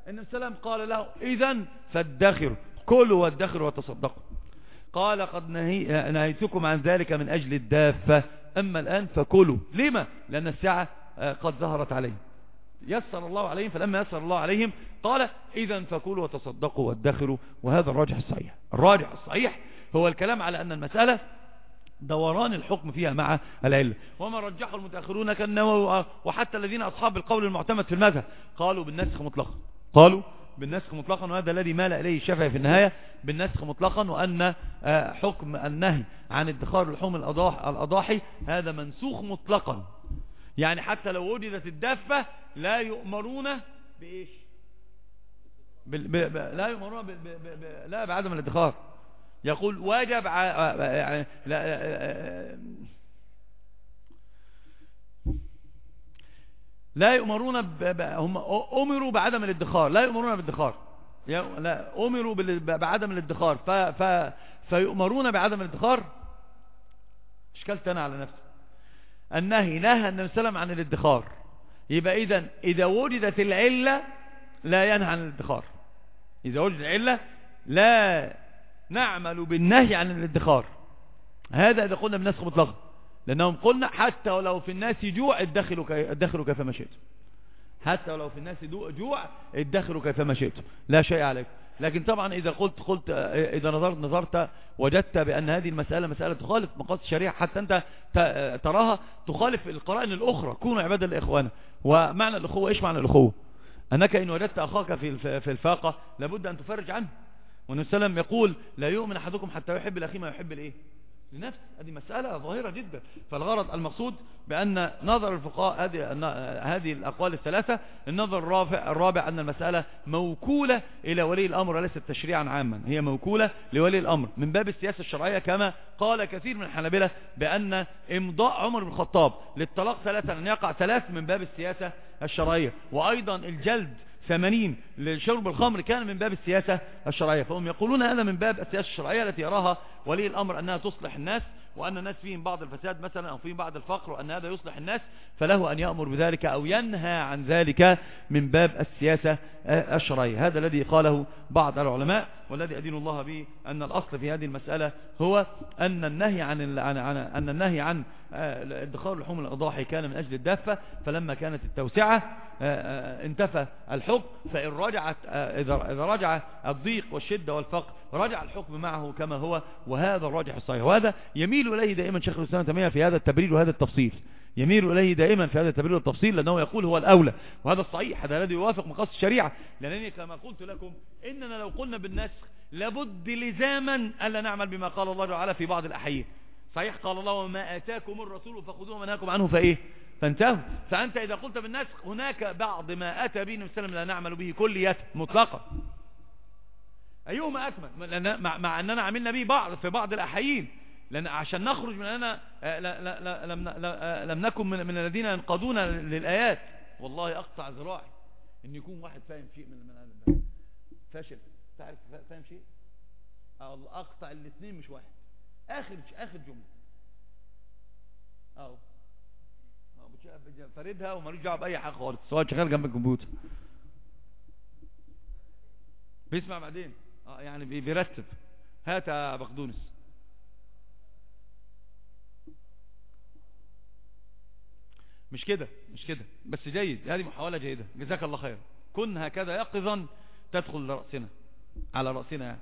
النبي صلى الله عليه وسلم قال له إذن فادخروا، كلوا وادخروا وتصدقوا. قال قد نهيتكم عن ذلك من أجل الدافة، أما الآن فكلوا. لما؟ لأن الساعة قد ظهرت عليهم، يسر الله عليهم، فلما يسر الله عليهم قال إذن فكلوا وتصدقوا وادخروا. وهذا الراجح الصحيح. الراجح الصحيح هو الكلام على أن المسألة دوران الحكم فيها مع العلة. وما رجحه المتأخرون كالنووي وحتى الذين أصحاب القول المعتمد في المذهب قالوا بالنسخ مطلقا، قالوا بالنسخ مطلقا، وهذا الذي مال إليه الشافعي في النهاية بالنسخ مطلقا، وأن حكم النهي عن ادخار لحوم الأضاحي هذا منسوخ مطلقا. يعني حتى لو وجدت الدافة لا يؤمرون بإيش؟ لا يؤمرون لا بعدم الادخار. يقول واجب لا يؤمرون هم أمروا بعدم الادخار، لا يؤمرون بالادخار، لا أمروا بعدم الادخار فيؤمرون بعدم الادخار. اشكلت أنا على نفسي. النهي نهى النبي صلى الله عليه وسلم عن الادخار، يبقى إذا وجدت العلة لا ينهى عن الادخار. إذا وجدت العلة لا نعمل بالنهي عن الادخار. هذا إذا قلنا بالنسخ مطلقا، لأنهم قلنا حتى ولو في الناس جوع ادخروا كيفما شئتم، حتى ولو في الناس جوع ادخروا كيفما شئتم، لا شيء عليكم. لكن طبعا إذا قلت إذا نظرت وجدت بأن هذه المسألة مسألة تخالف مقاصد الشريعة، حتى أنت تراها تخالف القرائن الأخرى، كونوا عبادا لإخوانا. ومعنى الأخوة إيش معنى الأخوة؟ أنك إن وجدت أخاك في الفاقة لابد أن تفرج عنه. والنبي صلى الله عليه وسلم يقول لا يؤمن أحدكم حتى يحب لأخيه ما يحب لإيه؟ لنفس. هذه مسألة ظاهرة جدا. فالغرض المقصود بأن نظر الفقهاء هذه الأقوال الثلاثة، النظر الرابع أن المسألة موكولة إلى ولي الأمر وليست تشريعا عاما، هي موكولة لولي الأمر من باب السياسة الشرعية، كما قال كثير من الحنابلة بأن إمضاء عمر بن الخطاب للطلاق ثلاثة أن يقع ثلاث من باب السياسة الشرعية، وأيضا الجلد 80 لشرب الخمر كان من باب السياسة الشرعية. فهم يقولون هذا من باب السياسة الشرعية التي يراها ولي الأمر أنها تصلح الناس، وأن الناس فيهم بعض الفساد مثلا أو فيهم بعض الفقر، وأن هذا يصلح الناس، فله أن يأمر بذلك أو ينهى عن ذلك من باب السياسة الشرعية. هذا الذي قاله بعض العلماء، والذي أدين الله به أن الأصل في هذه المسألة هو أن النهي عن ادخار لحوم الأضاحي كان من أجل الدافة، فلما كانت التوسعة انتفى الحكم. فإن رجعت إذا رجع الضيق والشدة والفقر رجع الحكم معه كما هو، وهذا الراجح الصحيح. وهذا يميل إليه دائما شيخ الإسلام ابن تيمية في هذا التبرير وهذا التفصيل، يميل إليه دائما في هذا التبرير والتفصيل، لأنه يقول هو الأولى، وهذا الصحيح، هذا الذي يوافق مقاصد الشريعة. لأنني كما قلت لكم إننا لو قلنا بالنسخ لابد لزاما ألا نعمل بما قال الله تعالى في بعض الأحيان. صحيح قال الله وما آتاكم الرسول فخذوه وما نهاكم عنه فإيه فانتهوا. فأنت إذا قلت بالنسخ هناك بعض ما أتى به النبي صلى الله عليه وسلم لا نعمل به كلية مطلقا، أيهما أكمل؟ مع أننا عملنا به في بعض الأحيان، لأن عشان نخرج من أننا لم نكن من الذين ينقضون للآيات. والله أقطع ذراعي إن يكون واحد فاهم شيء من هذا الباب فاشل، تعرف فاهم شيء؟ أقطع الاثنين مش واحد. آخر جملة فردها ومالوش دعوه بأي حاجة خالص، سواء شغال جنب الكمبيوتر بيسمع بعدين يعني بيرتب. هات يا بقدونس. مش كده بس جيد، هذه محاولة جيدة، جزاك الله خير. كن هكذا يقظا تدخل رأسنا على رأسنا يعني.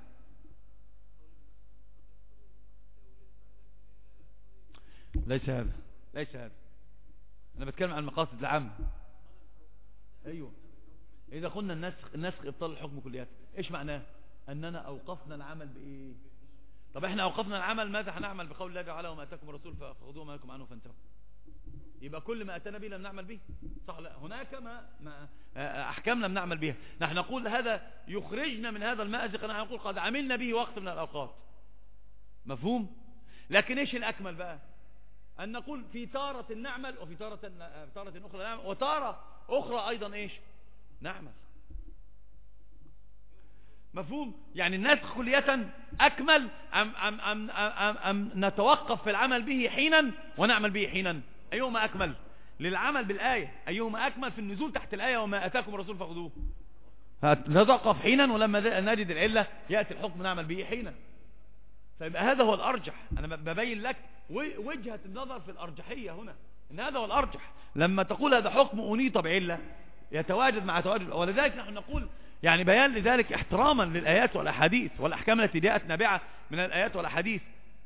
ليس هذا أنا بتكلم عن المقاصد العامة. أيوة، إذا قلنا النسخ إبطال الحكم كلياته، إيش معناه؟ أننا أوقفنا العمل بإيه؟ طب إحنا أوقفنا العمل، ماذا هنعمل بقول الله تعالى وما أتاكم الرسول فخذوه ما نهاكم عنه فانتهوا؟ يبقى كل ما أتانا به لم نعمل به، صح؟ لا، هناك ما أحكام لم نعمل بها. نحن نقول هذا يخرجنا من هذا المأزق، نحن نقول قد عملنا به وقت من الأوقات، مفهوم؟ لكن إيش الأكمل بقى؟ أن نقول في تارة نعمل وفي تارة أخرى نعمل، وتارة أخرى أيضا إيش نعمل، مفهوم؟ يعني النسخ كلية أكمل أم نتوقف في العمل به حينا ونعمل به حينا؟ أيهما أكمل للعمل بالآية؟ أيهما أكمل في النزول تحت الآية وما أتاكم الرسول فخذوه؟ نتوقف حينا، ولما نجد العلة يأتي الحكم نعمل به حينا. فيبقى هذا هو الأرجح. أنا ببين لك وجهة النظر في الأرجحية هنا، إن هذا هو الأرجح. لما تقول هذا حكم أنيط بعلة يتواجد مع تواجد، ولذلك نحن نقول يعني بيان لذلك احتراما للآيات والأحاديث والأحكام التي جاءت نابعة من الآيات والأحاديث.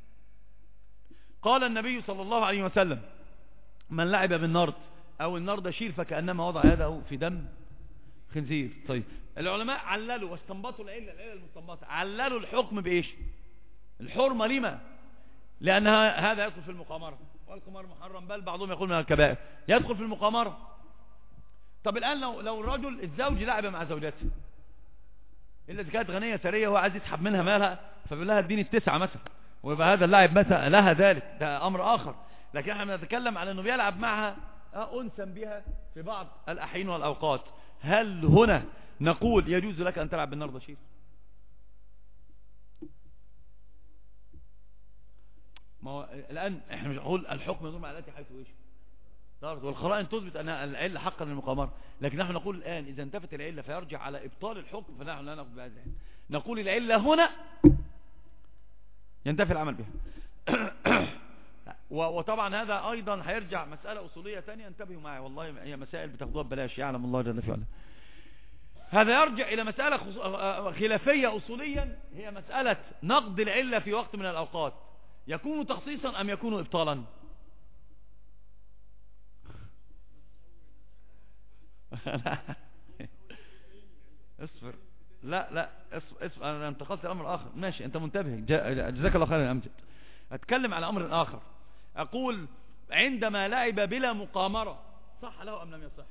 قال النبي صلى الله عليه وسلم: من لعب بالنرد أو النردشير فكأنما وضع يده في دم خنزير. طيب العلماء عللوا واستنبطوا العلة المستنبطة، عللوا الحكم بإيش؟ الحرمة. لما؟ لأن هذا يدخل في المقامرة، والقمار محرم، بل بعضهم يقول من الكبائر، يدخل في المقامرة. طب الآن لو الرجل الزوج لعب مع زوجته، إلا إذا كانت غنية ثرية وهو عايز يسحب منها مالها، فبيقول لها اديني التسعة مثلا، ويبقى هذا اللاعب مثلا لها ذلك، ده أمر آخر. لكن احنا بنتكلم على أنه بيلعب معها أنسا بها في بعض الأحيان والأوقات. هل هنا نقول يجوز لك أن تلعب بالنردشير؟ ما هو الآن احنا مش نقول الحكم يدور مع التي حيث ايش دارت، والقرائن تثبت أن العلة حقا للمقامرة. لكن نحن نقول الآن إذا انتفت العلة فيرجع على إبطال الحكم، فنحن لا نقول بهذا. نقول العلة هنا ينتفي العمل بها. وطبعا هذا أيضا هيرجع مسألة أصولية ثانية، انتبهوا معي والله هي مسائل بتاخدوها ببلاش، يعلم الله جل في علاه. هذا يرجع إلى مسألة خلافية أصوليا، هي مسألة نقد العلة في وقت من الأوقات يكون تخصيصا أم يكون إبطالا؟ اصبر، لا اصبر، انا انتقلت الامر اخر. ماشي انت منتبه، جزاك الله خيرا يا امجد. اتكلم على امر اخر، اقول عندما لعب بلا مقامرة صح له ام لم يصح؟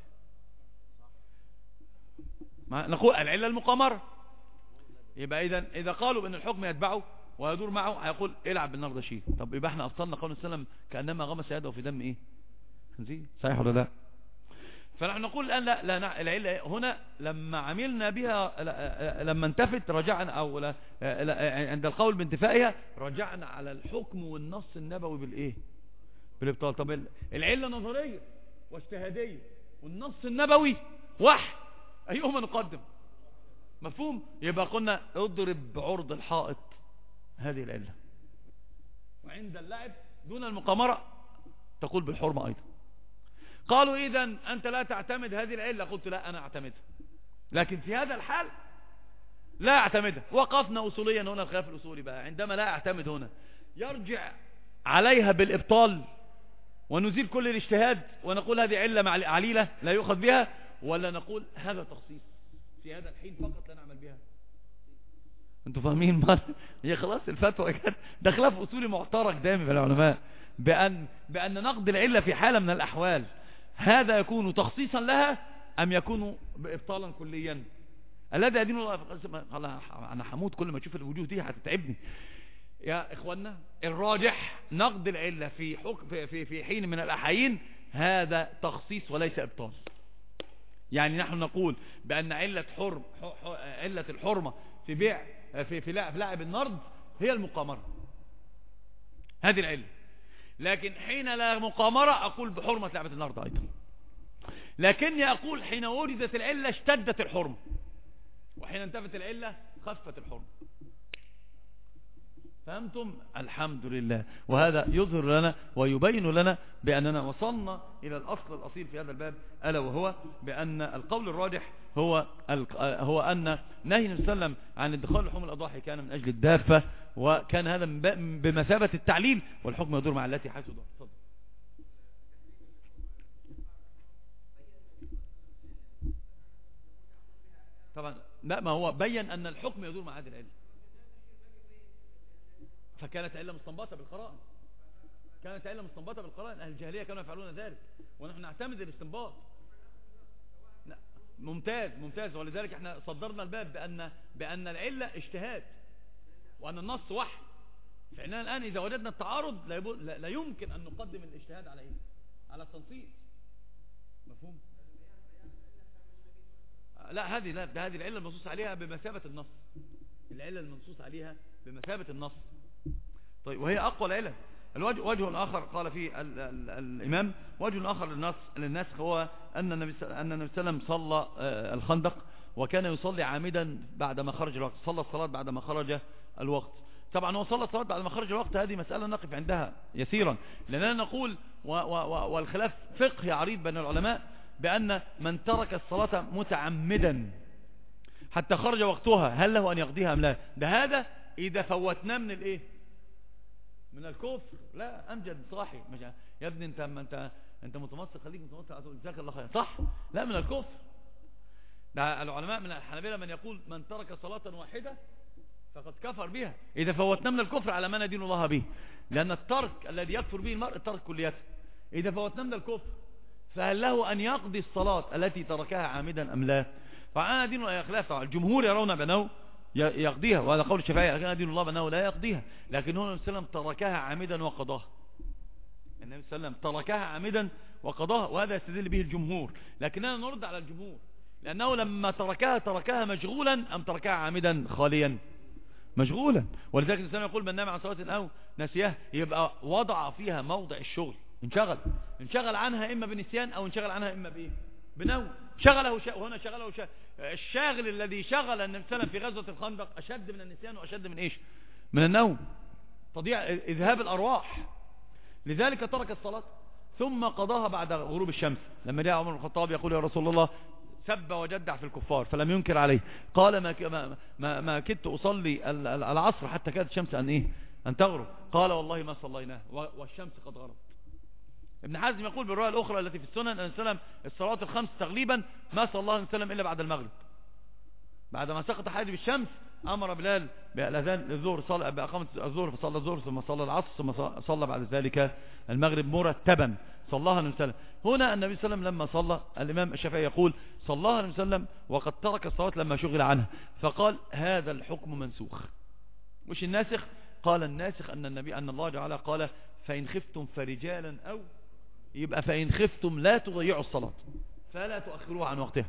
نقول العلة المقامرة. يبقى اذا قالوا بان الحكم يتبعه ويدور معه هيقول العب بالنردشير. طب يبقى احنا ابطلنا قول السلام كانما غمس يده في دم ايه خنزير، صحيح ولا لا؟ فنحن نقول الآن لا العلة هنا لما عملنا بها، لما انتفت رجعنا، أو لا عند القول بانتفائها رجعنا على الحكم والنص النبوي بالإيه؟ بالإبطال. طب العلة نظرية واجتهادية والنص النبوي وحي، أيهما نقدم؟ مفهوم؟ يبقى قلنا اضرب بعرض الحائط هذه العلة، وعند اللعب دون المقامرة تقول بالحرمة أيضا. قالوا إذن أنت لا تعتمد هذه العلة، قلت لا أنا أعتمدها، لكن في هذا الحال لا أعتمدها. وقفنا أصوليا هنا، الخلاف الأصولي بقى عندما لا أعتمد هنا يرجع عليها بالإبطال ونزيل كل الاجتهاد ونقول هذه علة عليلة لا يؤخذ بها، ولا نقول هذا تخصيص في هذا الحين فقط لا نعمل بها؟ انتوا فاهمين؟ هي خلاص الفتوى ده خلاف أصولي معترك دائما في العلماء بأن نقد العلة في حالة من الأحوال هذا يكون تخصيصا لها أم يكون بإبطالا كليا. الذي يدين الله أنا حمود، كل ما أشوف الوجوه دي هتتعبني يا إخوانا. الراجح نقد العلة في في حين من الأحايين هذا تخصيص وليس إبطال. يعني نحن نقول بأن علة الحرمة في بيع في لعب النرد هي المقامرة، هذه العلة. لكن حين لا مقامرة أقول بحرمة لعبة النرد أيضا. لكني أقول حين وجدت العلة اشتدت الحرمة، وحين انتفت العلة خفت الحرمة. فهمتم؟ الحمد لله. وهذا يظهر لنا ويبين لنا بأننا وصلنا إلى الأصل الأصيل في هذا الباب، ألا وهو بأن القول الراجح هو أن نهي النبي صلى الله عليه وسلم عن ادخال لحوم الأضاحي كان من أجل الدافة، وكان هذا بمثابة التعليل، والحكم يدور مع التي حيث دور. تفضل. طبعا لا، ما هو بين أن الحكم يدور مع هذه العلة، فكانت علة مستنبطة بالقرائن، كانت علة مستنبطة بالقرائن. أهل الجاهلية كانوا يفعلون ذلك ونحن نعتمد الاستنباط. ممتاز. ولذلك احنا صدرنا الباب بأن العلة اجتهاد وأن النص وحي. فإننا الآن إذا وجدنا التعارض لا يمكن أن نقدم الاجتهاد على إيه؟ على التنصيص. مفهوم؟ لا هذه العلة المنصوص عليها بمثابة النص، العلة المنصوص عليها بمثابة النص. طيب وهي أقوى العلة. وجه آخر قال فيه الإمام، وجه آخر للنسخ هو أن النبي صلى الله عليه وسلم صلى الخندق وكان يصلي عامدا بعدما خرج الوقت، صلى الصلاة بعدما خرج الوقت. طبعا هو صلى الصلاة بعدما خرج الوقت، هذه مسألة نقف عندها يسيرا، لأننا نقول والخلاف فقهي عريض بين العلماء بأن من ترك الصلاة متعمدا حتى خرج وقتها هل له أن يقضيها أم لا؟ ده هذا إذا فوتناه من الإيه؟ من الكفر. لا أمجد صاحي مش يا ابني أنت متمسك، خليك متمسك، جزاك الله خير، صح؟ لا، من الكفر. ده العلماء من الحنابلة من يقول من ترك صلاة واحدة فقد كفر بها، إذا فوتنا من الكفر على ما ندين الله به، لأن الترك الذي يكفر به المرء الترك كليته. إذا فوتنا من الكفر فهل له أن يقضي الصلاة التي تركها عامدا أم لا؟ فأنا دين الله خلاف، الجمهور يرون بأنه يقضيها، وهذا قول الشافعي، أنا دين الله بأنه لا يقضيها، لكن هو النبي صلى الله عليه وسلم تركها عامدا وقضاها. النبي صلى الله عليه وسلم تركها عامدا وقضاها، وهذا يستدل به الجمهور، لكننا نرد على الجمهور لأنه لما تركها مشغولا أم تركها عامدا خاليا؟ مشغولا. ولذلك الإنسان يقول من نام عن صلاة أو نسيها، يبقى وضع فيها موضع الشغل، انشغل عنها إما بنسيان أو انشغل عنها إما بإيه؟ بنوم. وهنا شغله الشاغل الذي شغل النبي صلى الله عليه وسلم في غزوة الخندق أشد من النسيان وأشد من إيش؟ من النوم، تضيع، إذهاب الأرواح. لذلك ترك الصلاة ثم قضاها بعد غروب الشمس. لما جاء عمر بن الخطاب يقول يا رسول الله سب وجدع في الكفار فلم ينكر عليه، قال ما كدت أصلي العصر حتى كانت الشمس أن تغرب، قال والله ما صليناه والشمس قد غربت. ابن حزم يقول بالرواية الأخرى التي في السنن أن سلم الصلاة الخمس تغليبا ما صلى الله عليه وسلم إلا بعد المغرب، بعدما سقط حاجب الشمس أمر بلال بأذان الظهر، بأقامة الظهر فصلى الظهر ثم صلى العصر ثم صلى بعد ذلك المغرب مرتبا صلاها النبي صلى الله عليه وسلم. هنا النبي صلى الله عليه وسلم لما صلى، الإمام الشافعي يقول صلاها النبي صلى الله عليه وسلم وقد ترك الصلاة لما شغل عنها، فقال هذا الحكم منسوخ. مش الناسخ، قال الناسخ أن الله تعالى قال فإن خفتم فرجالا أو، يبقى فإن خفتم لا تضيعوا الصلاة فلا تؤخروها عن وقتها.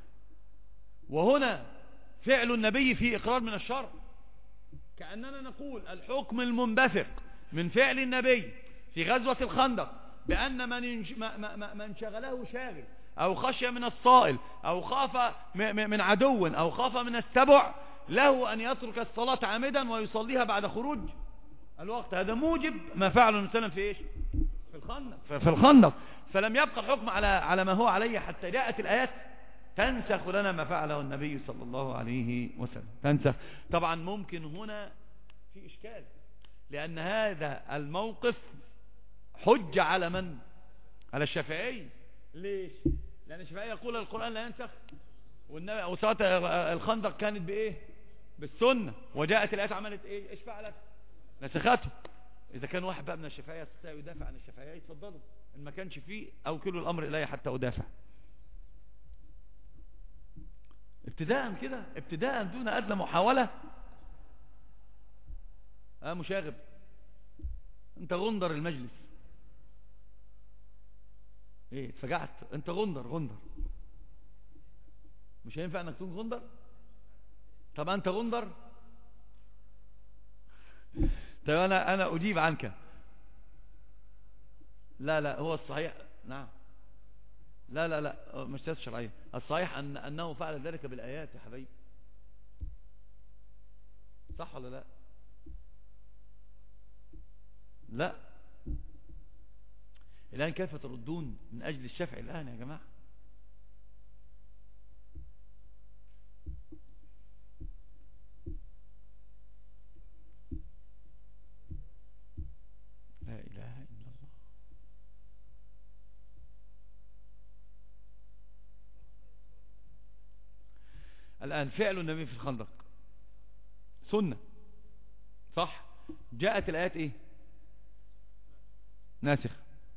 وهنا فعل النبي في إقرار من الشرع، كأننا نقول الحكم المنبثق من فعل النبي في غزوة الخندق بأن من شغله شاغل أو خشي من الصائل أو خاف من عدو أو خاف من السبع له أن يترك الصلاة عامدا ويصليها بعد خروج الوقت. هذا موجب ما فعله النبي صلى الله عليه وسلم في إيش؟ في الخندق. فلم يبقى الحكم على ما هو عليه حتى جاءت الآيات تنسخ لنا ما فعله النبي صلى الله عليه وسلم، تنسخ. طبعا ممكن هنا في إشكال، لأن هذا الموقف حجة على من؟ على الشافعي. ليش؟ لأن الشافعي يقول القرآن لا ينسخ، وصلاة الخندق كانت بإيه؟ بالسنة، وجاءت الآيات عملت إيه؟ إيش فعلت؟ نسخته. إذا كان واحد بقى من الشافعية يستطيع يدافع عن الشافعية يتفضلوا، إن ما كانش فيه أو كل الأمر إلي حتى أدافع. ابتداء كده، ابتداء دون أدنى محاولة. مشاغب، انت غندر المجلس. ايه اتفجعت؟ انت غندر، مش هينفع انك تكون غندر. طب انت غندر. طب انا اجيب عنك. لا هو الصحيح، نعم، لا مش سياسة شرعية. الصحيح أنه فعل ذلك بالآيات يا حبيبي، صح ولا لا؟ لا. الآن كيف تردون من أجل الشافعي الآن يا جماعة؟ لا إله إلا الله. الآن فعل النبي في الخندق سنة، صح؟ جاءت الآيات إيه؟ ناسخ.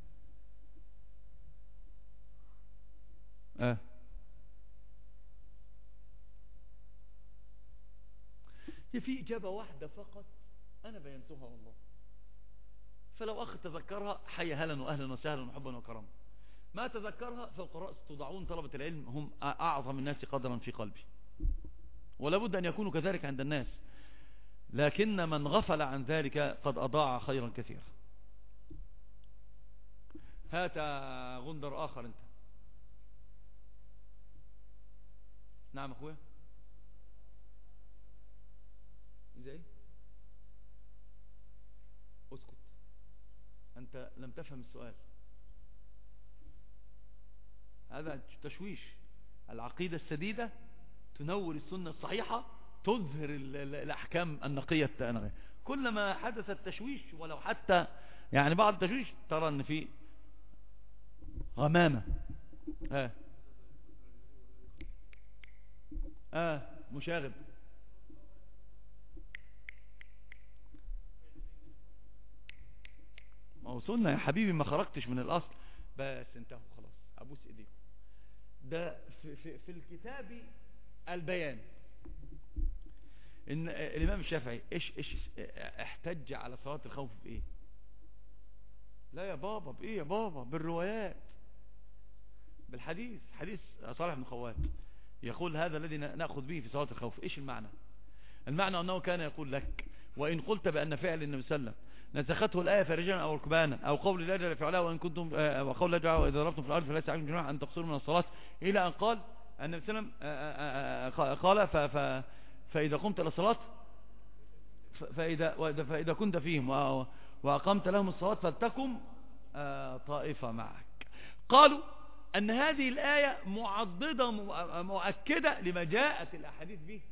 هي في إجابة واحدة فقط أنا بينتها والله، فلو أخ تذكرها حي هلا وأهلا وسهلا وحبا وكرما، ما تذكرها فالقراء تضعون طلبة العلم هم أعظم الناس قدرا في قلبي، ولا بد أن يكونوا كذلك عند الناس، لكن من غفل عن ذلك قد أضاع خيرا كثيرا. هات غندر آخر أنت. نعم اخويا، ازاي؟ اسكت، انت لم تفهم السؤال. هذا تشويش. العقيدة السديدة تنور السنة الصحيحة، تظهر الأحكام النقية. كلما حدث التشويش ولو حتى يعني بعض التشويش ترى أن في غمامة. مشاغب. ما هو سنة يا حبيبي، ما خرجتش من الأصل. بس انتهوا خلاص، أبوس إيديكم. ده في الكتاب البيان ان الامام الشافعي ايش احتج على صلاة الخوف بايه؟ لا يا بابا، بايه يا بابا؟ بالروايات، بالحديث، حديث صالح بن خوات يقول هذا الذي نأخذ به في صلاة الخوف. ايش المعنى؟ المعنى انه كان يقول لك وان قلت بان فعل النبي صلى الله عليه وسلم نسخته الآية فرجالا أو ركبانا، أو قول لا جل في علاه وإن كنتم وقول لا جل وإذا ضربتم في الأرض فليس عليكم جناح أن تقصروا من الصلاة، إلى أن قال النبي صلى الله عليه وسلم قال فإذا قمت إلى الصلاة فإذا كنت فيهم وأقمت لهم الصلاة فلتقم طائفة معك. قالوا أن هذه الآية معضدة مؤكدة لما جاءت الأحاديث به.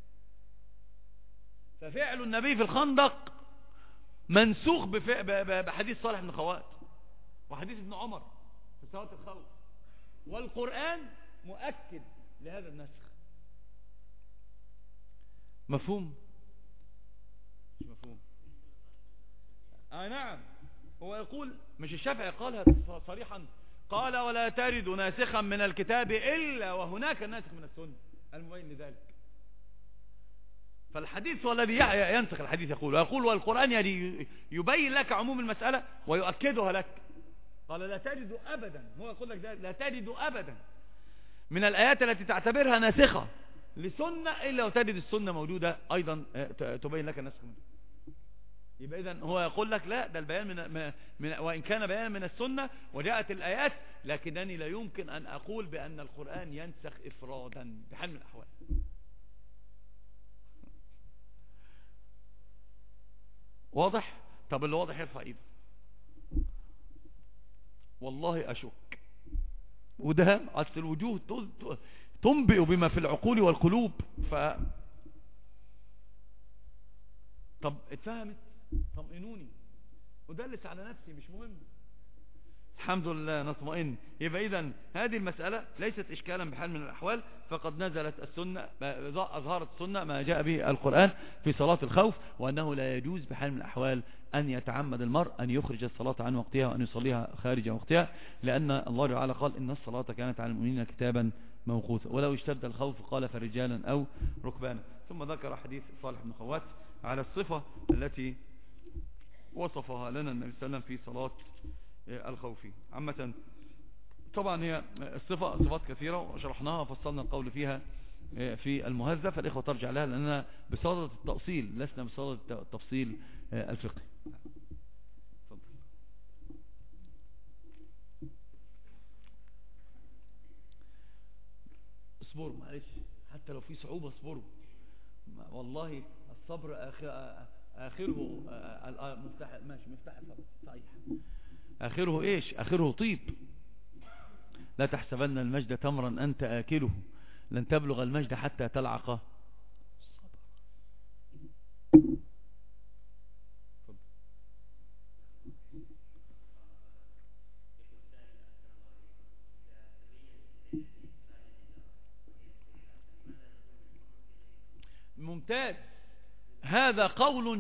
ففعل النبي في الخندق منسوخ بحديث صالح بن خوات وحديث ابن عمر في صلاة الخوف، والقرآن مؤكد لهذا النسخ. مفهوم؟ مش مفهوم؟ نعم. هو يقول، مش الشافعي قالها صريحا، قال ولا تجد ناسخا من الكتاب إلا وهناك ناسخ من السنة المبين لذلك. فالحديث هو الذي ينسخ الحديث. يقول والقرآن يبين لك عموم المسألة ويؤكدها لك. قال لا تجد أبدا، هو يقول لك لا تجد أبدا من الآيات التي تعتبرها ناسخة لسنة إلا وتجد السنة موجودة أيضا تبين لك النسخ منه. يبقى إذن هو يقول لك لا، ده البيان من وإن كان بيان من السنة وجاءت الآيات، لكنني لا يمكن أن أقول بأن القرآن ينسخ إفرادا بحال من الأحوال. واضح؟ طب اللي واضح يرفع ايده. والله أشك، وده أصل الوجوه تنبئ بما في العقول والقلوب. طب اتفهمت؟ طمئنوني، ودلس على نفسي، مش مهم. الحمد لله نطمئن. يبقى إذن هذه المسألة ليست إشكالا بحال من الأحوال، فقد نزلت السنة، أظهرت السنة ما جاء به القرآن في صلاة الخوف، وأنه لا يجوز بحال من الأحوال أن يتعمد المرء أن يخرج الصلاة عن وقتها وأن يصليها خارج وقتها، لأن الله تعالى قال إن الصلاة كانت على المؤمنين كتابا موقوتا، ولو اشتد الخوف قال فرجالا أو ركبانا. ثم ذكر حديث صالح بن خوات على الصفة التي وصفها لنا النبي صلى الله عليه وسلم في صلاة الخوف. عامة طبعا هي صفات كثيرة وشرحناها وفصلنا القول فيها في المهذب، فالإخوة ترجع لها لأننا بصدد التأصيل لسنا بصدد التفصيل الفقهي. اصبروا معلش، حتى لو في صعوبة اصبروا، والله الصبر آخره مفتاح، ماشي مفتاح الصبر صحيح. آخره إيش؟ آخره طيب. لا تحسبن المجد تمرا أنت آكله، لن تبلغ المجد حتى تلعق الصبر. ممتاز. هذا قول